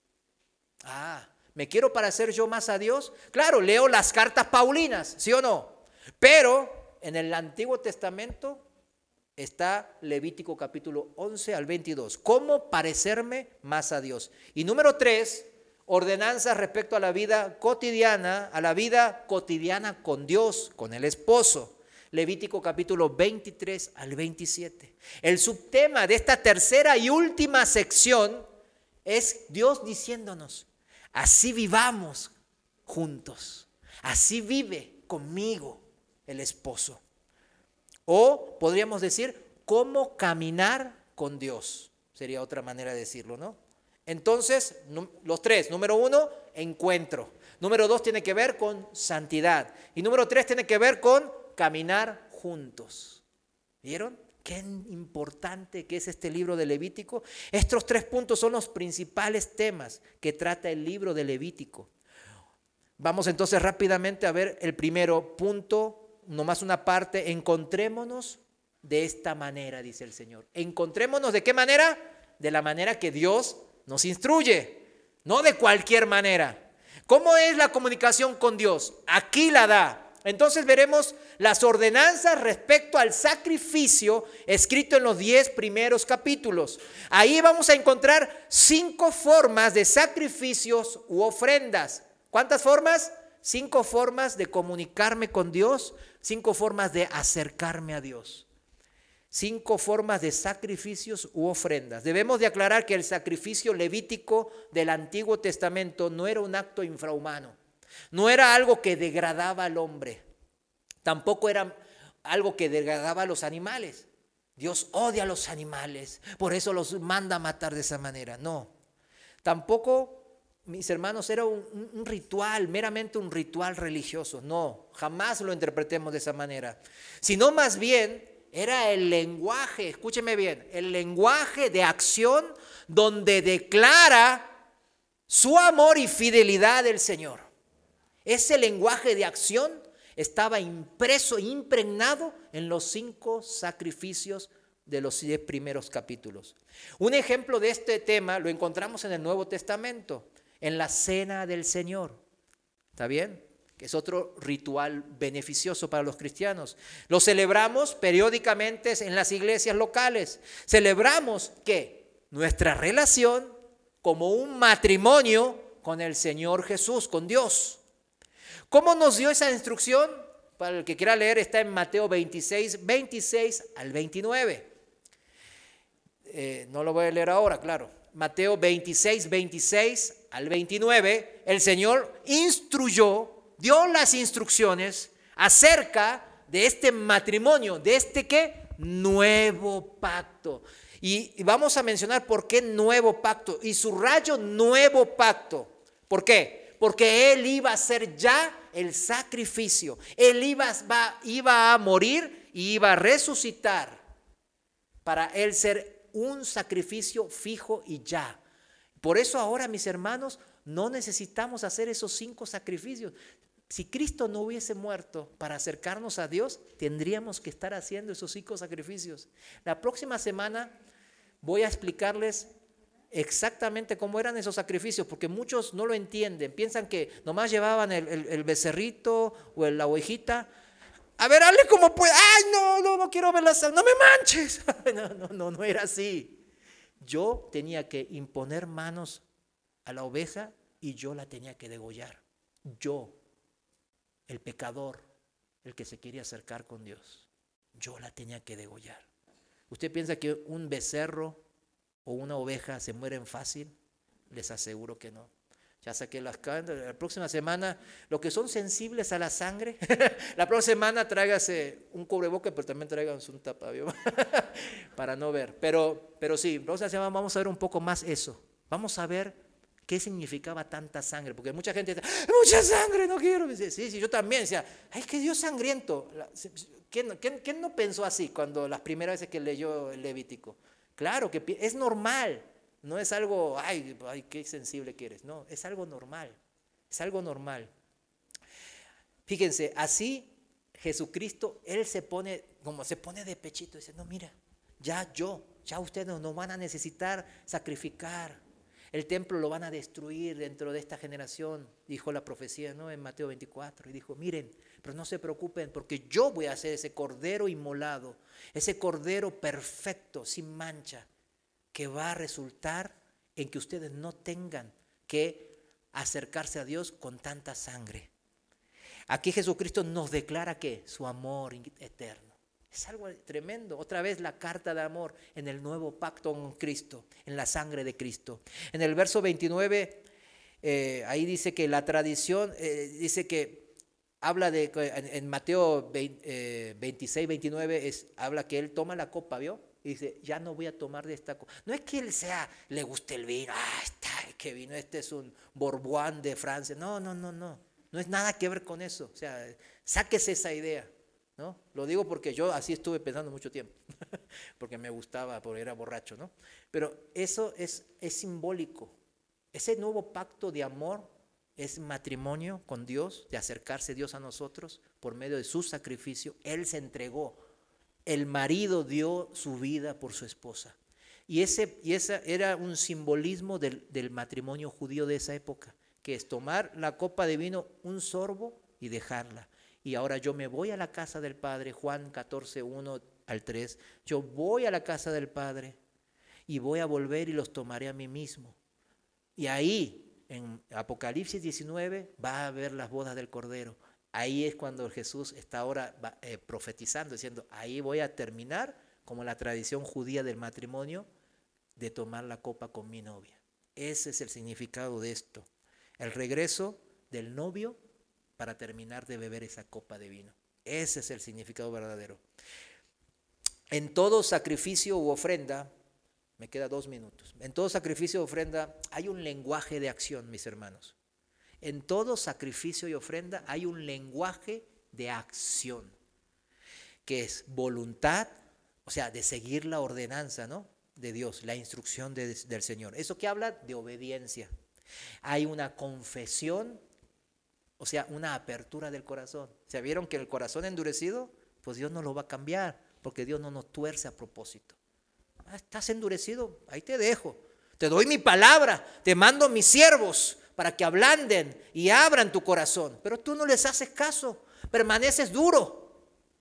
¿Me quiero parecer yo más a Dios? Claro, leo las cartas paulinas, ¿sí o no? Pero en el Antiguo Testamento está Levítico capítulo 11 al 22. ¿Cómo parecerme más a Dios? Y número 3, ordenanzas respecto a la vida cotidiana con Dios, con el esposo. Levítico capítulo 23 al 27. El subtema de esta tercera y última sección es Dios diciéndonos, así vivamos juntos, así vive conmigo el esposo. O podríamos decir, cómo caminar con Dios, sería otra manera de decirlo, ¿no? Entonces, los 3, número 1, encuentro. Número 2 tiene que ver con santidad. Y número 3 tiene que ver con caminar juntos. ¿Vieron? Qué importante que es este libro de Levítico. Estos 3 puntos son los principales temas que trata el libro de Levítico. Vamos entonces rápidamente a ver el primero punto, nomás una parte. Encontrémonos de esta manera, dice el Señor. Encontrémonos ¿de qué manera? De la manera que Dios nos instruye, no de cualquier manera. ¿Cómo es la comunicación con Dios? Aquí la da. Entonces veremos las ordenanzas respecto al sacrificio escrito en los 10 primeros capítulos. Ahí vamos a encontrar 5 formas de sacrificios u ofrendas. ¿Cuántas formas? 5 formas de comunicarme con Dios, 5 formas de acercarme a Dios. 5 formas de sacrificios u ofrendas. Debemos de aclarar que el sacrificio levítico del Antiguo Testamento no era un acto infrahumano. No era algo que degradaba al hombre. Tampoco era algo que degradaba a los animales. Dios odia a los animales. Por eso los manda a matar de esa manera. No. Tampoco, mis hermanos, era un ritual, meramente un ritual religioso. No, jamás lo interpretemos de esa manera. Sino más bien era el lenguaje, escúcheme bien, el lenguaje de acción donde declara su amor y fidelidad del Señor. Ese lenguaje de acción estaba impreso, impregnado en los 5 sacrificios de los 10 primeros capítulos. Un ejemplo de este tema lo encontramos en el Nuevo Testamento, en la Cena del Señor. ¿Está bien? Que es otro ritual beneficioso para los cristianos. Lo celebramos periódicamente en las iglesias locales. Celebramos ¿qué? Nuestra relación como un matrimonio con el Señor Jesús, con Dios. ¿Cómo nos dio esa instrucción? Para el que quiera leer, está en Mateo 26, 26 al 29. No lo voy a leer ahora, claro. Mateo 26, 26 al 29, el Señor dio las instrucciones acerca de este matrimonio, de este ¿qué? Nuevo pacto. Y vamos a mencionar por qué nuevo pacto. Y subrayo nuevo pacto. ¿Por qué? Porque Él iba a ser ya el sacrificio. Él iba a morir y iba a resucitar para Él ser un sacrificio fijo y ya. Por eso ahora, mis hermanos, no necesitamos hacer esos 5 sacrificios. Si Cristo no hubiese muerto para acercarnos a Dios, tendríamos que estar haciendo esos 5 sacrificios. La próxima semana voy a explicarles exactamente cómo eran esos sacrificios, porque muchos no lo entienden. Piensan que nomás llevaban el becerrito o la ovejita. A ver, hazle como pueda. Ay, no quiero ver la sangre. No me manches. No era así. Yo tenía que imponer manos a la oveja y yo la tenía que degollar. Yo, el pecador, el que se quería acercar con Dios, yo la tenía que degollar. ¿Usted piensa que un becerro o una oveja se mueren fácil? Les aseguro que no. Ya saqué las canas. La próxima semana, los que son sensibles a la sangre, la próxima semana tráigase un cubreboca, pero también tráiganse un tapaboca para no ver. Pero sí, la próxima semana vamos a ver un poco más eso. Vamos a ver qué significaba tanta sangre, porque mucha gente dice, mucha sangre, no quiero. Sí, yo también decía, ay, que Dios sangriento. ¿Quién no pensó así cuando las primeras veces que leyó el Levítico? Claro que es normal. No es algo, ay, qué sensible que eres. No, es algo normal. Es algo normal. Fíjense, así Jesucristo, Él se pone de pechito. Dice, no, mira, ya ustedes no van a necesitar sacrificar. El templo lo van a destruir dentro de esta generación, dijo la profecía, ¿no? En Mateo 24. Y dijo, miren, pero no se preocupen porque yo voy a hacer ese cordero inmolado, ese cordero perfecto, sin mancha, que va a resultar en que ustedes no tengan que acercarse a Dios con tanta sangre. Aquí Jesucristo nos declara que su amor eterno. Es algo tremendo. Otra vez la carta de amor en el nuevo pacto con Cristo, en la sangre de Cristo. En el verso 29, ahí dice que la tradición, dice que habla de, en Mateo 26, 29, habla que Él toma la copa, ¿vio? Y dice, ya no voy a tomar de esta copa. No es que Él le guste el vino. Qué vino, este es un Borbón de Francia. No. No es nada que ver con eso. O sea, sáquese esa idea, ¿no? Lo digo porque yo así estuve pensando mucho tiempo, porque me gustaba, porque era borracho, ¿no? Pero eso es simbólico. Ese nuevo pacto de amor es matrimonio con Dios, de acercarse Dios a nosotros por medio de su sacrificio. Él se entregó. El marido dio su vida por su esposa. Y esa era un simbolismo del matrimonio judío de esa época, que es tomar la copa de vino, un sorbo y dejarla. Y ahora yo me voy a la casa del Padre, Juan 14, 1 al 3, yo voy a la casa del Padre y voy a volver y los tomaré a mí mismo. Y ahí, en Apocalipsis 19, va a haber las bodas del Cordero. Ahí es cuando Jesús está ahora profetizando, diciendo, ahí voy a terminar como la tradición judía del matrimonio, de tomar la copa con mi novia. Ese es el significado de esto. El regreso del novio para terminar de beber esa copa de vino. Ese es el significado verdadero. En todo sacrificio u ofrenda, Me queda 2 minutos. En todo sacrificio y ofrenda hay un lenguaje de acción, mis hermanos. En todo sacrificio y ofrenda hay un lenguaje de acción, que es voluntad, o sea, de seguir la ordenanza, ¿no?, de Dios, la instrucción del Señor. Eso que habla de obediencia. Hay una confesión, o sea, una apertura del corazón. ¿Se vieron que el corazón endurecido? Pues Dios no lo va a cambiar, porque Dios no nos tuerce a propósito. Estás endurecido, ahí te dejo. Te doy mi palabra, te mando mis siervos para que ablanden y abran tu corazón. Pero tú no les haces caso, permaneces duro.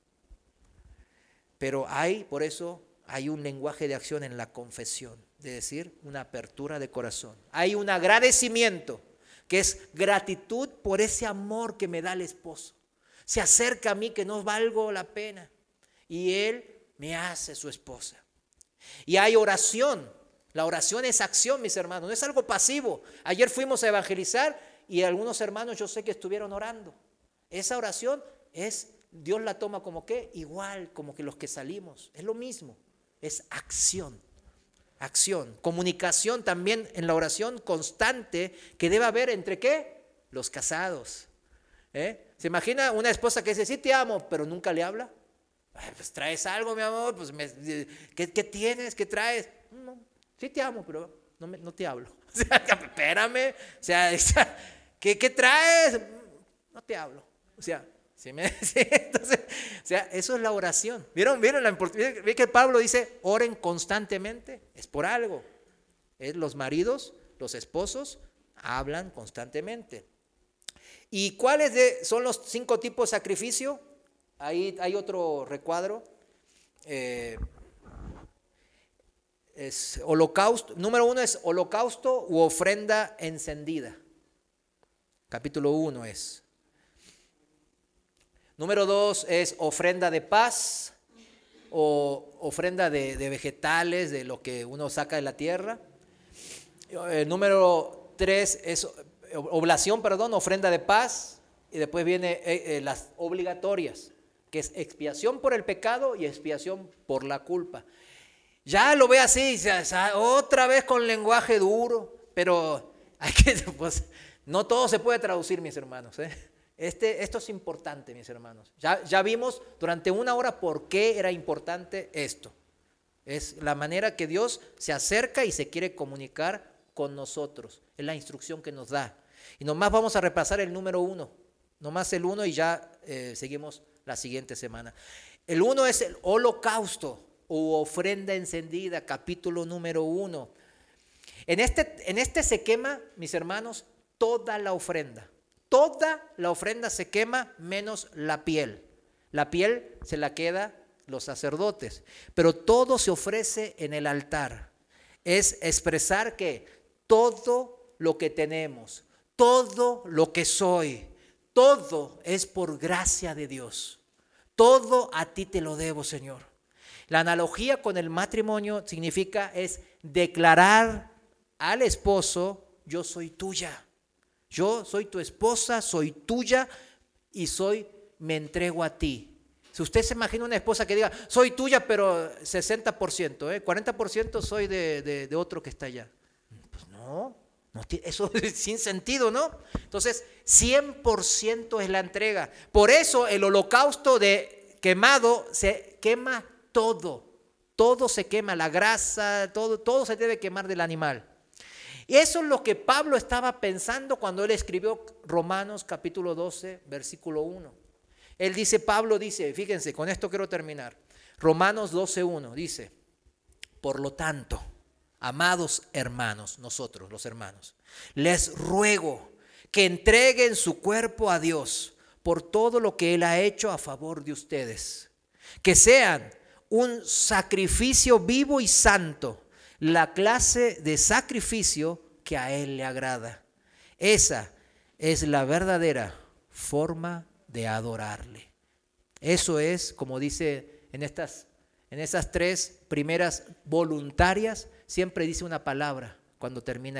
Pero por eso hay un lenguaje de acción en la confesión, de decir, una apertura de corazón. Hay un agradecimiento, que es gratitud por ese amor que me da el esposo. Se acerca a mí que no valgo la pena y él me hace su esposa. Y hay oración. La oración es acción, mis hermanos, no es algo pasivo. Ayer fuimos a evangelizar y algunos hermanos yo sé que estuvieron orando. Esa oración Dios la toma como que igual como que los que salimos. Es lo mismo, es acción. Acción, comunicación también en la oración constante que debe haber entre ¿qué? Los casados. ¿Se imagina una esposa que dice, sí te amo, pero nunca le habla? Pues traes algo, mi amor, pues ¿qué tienes? ¿Qué traes? No, sí te amo, pero no te hablo. O sea, espérame, o sea, ¿qué traes? No te hablo. O sea, entonces, o sea, eso es la oración. ¿Vieron la importancia? ¿Ven que Pablo dice, oren constantemente? Es por algo. Los maridos, los esposos, hablan constantemente. ¿Y cuáles son los 5 tipos de sacrificio? Ahí hay otro recuadro. Es holocausto. Número 1 es holocausto u ofrenda encendida. Capítulo 1 es. Número 2 es ofrenda de paz o ofrenda de vegetales, de lo que uno saca de la tierra. Número 3 es oblación, ofrenda de paz. Y después viene las obligatorias, que es expiación por el pecado y expiación por la culpa. Ya lo ve así, otra vez con lenguaje duro, pero pues, no todo se puede traducir, mis hermanos. Esto es importante, mis hermanos. Ya vimos durante 1 hora por qué era importante esto. Es la manera que Dios se acerca y se quiere comunicar con nosotros. Es la instrucción que nos da. Y nomás vamos a repasar el número 1. Nomás el 1 y ya seguimos la siguiente semana. El 1 es el holocausto u ofrenda encendida, capítulo número 1. En este se quema, mis hermanos, toda la ofrenda. Toda la ofrenda se quema menos la piel. La piel se la queda los sacerdotes, pero todo se ofrece en el altar. Es expresar que todo lo que tenemos, todo lo que soy, todo es por gracia de Dios. Todo a ti te lo debo, Señor. La analogía con el matrimonio es declarar al esposo, yo soy tuya. Yo soy tu esposa, soy tuya y me entrego a ti. Si usted se imagina una esposa que diga, soy tuya, pero 60%, 40% soy de otro que está allá. Pues no, eso es sin sentido, ¿no? Entonces, 100% es la entrega. Por eso el holocausto de quemado se quema todo. Todo se quema, la grasa, todo se debe quemar del animal. Y eso es lo que Pablo estaba pensando cuando él escribió Romanos capítulo 12, versículo 1. Pablo dice, fíjense, con esto quiero terminar. Romanos 12:1 dice, por lo tanto, amados hermanos, nosotros los hermanos, les ruego que entreguen su cuerpo a Dios por todo lo que Él ha hecho a favor de ustedes. Que sean un sacrificio vivo y santo, la clase de sacrificio que a Él le agrada. Esa es la verdadera forma de adorarle. Eso es, como dice en esas 3 primeras voluntarias, siempre dice una palabra cuando termina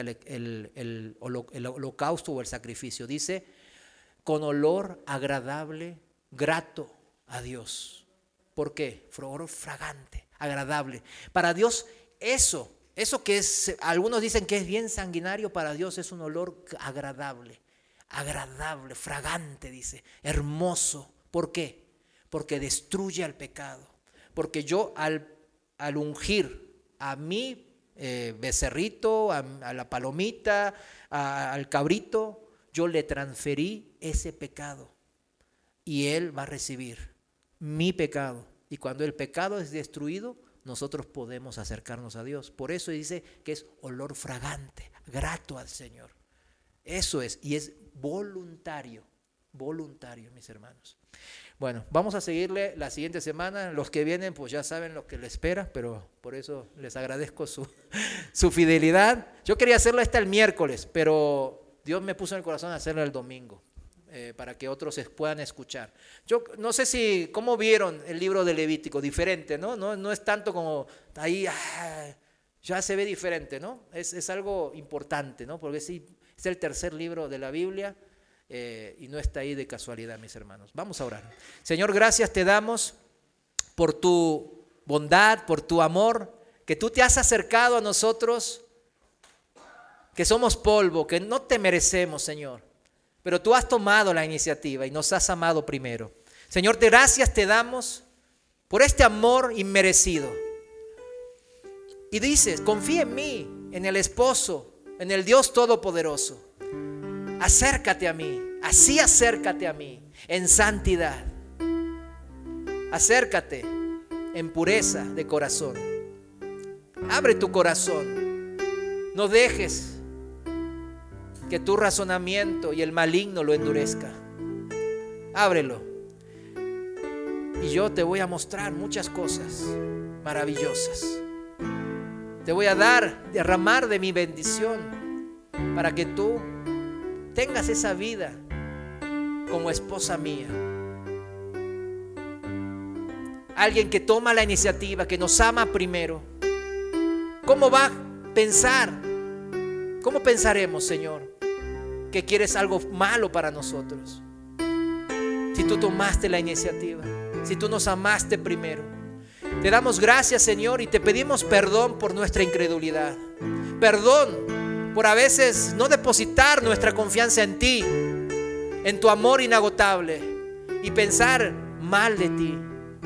el holocausto o el sacrificio. Dice, con olor agradable, grato a Dios. ¿Por qué? Olor fragante, agradable. Para Dios eso Eso que es, algunos dicen que es bien sanguinario, para Dios es un olor agradable, fragante, dice, hermoso. ¿Por qué? Porque destruye al pecado. Porque yo al ungir a mi becerrito, a la palomita, al cabrito, yo le transferí ese pecado y él va a recibir mi pecado. Y cuando el pecado es destruido, nosotros podemos acercarnos a Dios. Por eso dice que es olor fragante, grato al Señor. Eso es, y es voluntario, mis hermanos. Bueno, vamos a seguirle la siguiente semana. Los que vienen pues ya saben lo que les espera, pero por eso les agradezco su fidelidad. Yo quería hacerlo hasta el miércoles, pero Dios me puso en el corazón hacerlo el domingo, para que otros puedan escuchar. Yo no sé cómo vieron el libro de Levítico, diferente, ¿no? No es tanto como ahí, ya se ve diferente, ¿no? Es algo importante, ¿no? Porque sí, es el tercer libro de la Biblia. Y no está ahí de casualidad, mis hermanos. Vamos a orar. Señor, gracias te damos por tu bondad, por tu amor, que tú te has acercado a nosotros, que somos polvo, que no te merecemos, Señor, pero tú has tomado la iniciativa y nos has amado primero. Señor, gracias te damos por este amor inmerecido. Y dices, confía en mí, en el esposo, en el Dios Todopoderoso. Acércate a mí, así acércate a mí, en santidad. Acércate en pureza de corazón. Abre tu corazón. No dejes que tu razonamiento y el maligno lo endurezca. Ábrelo. Y yo te voy a mostrar muchas cosas maravillosas. Te voy a derramar de mi bendición para que tú tengas esa vida como esposa mía. Alguien que toma la iniciativa, que nos ama primero. ¿Cómo va a pensar? ¿Cómo pensaremos, Señor, que quieres algo malo para nosotros? Si tú tomaste la iniciativa, si tú nos amaste primero. Te damos gracias, Señor, y te pedimos perdón por nuestra incredulidad. Perdón por a veces no depositar nuestra confianza en ti, en tu amor inagotable, y pensar mal de ti.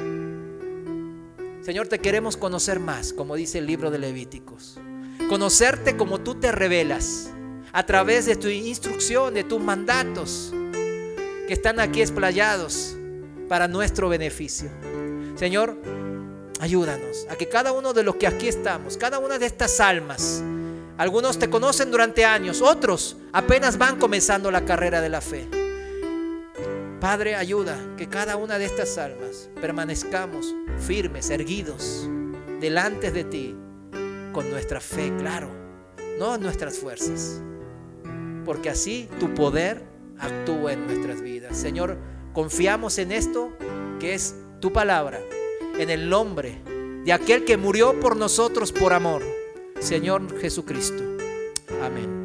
Señor, te queremos conocer más, como dice el libro de Levíticos. Conocerte como tú te revelas, a través de tu instrucción, de tus mandatos, que están aquí explayados para nuestro beneficio. Señor, ayúdanos a que cada uno de los que aquí estamos, cada una de estas almas, algunos te conocen durante años, otros apenas van comenzando la carrera de la fe. Padre, ayuda que cada una de estas almas permanezcamos firmes, erguidos, delante de ti, con nuestra fe, claro, no nuestras fuerzas, porque así tu poder actúa en nuestras vidas. Señor, confiamos en esto que es tu palabra, en el nombre de aquel que murió por nosotros por amor, Señor Jesucristo. Amén.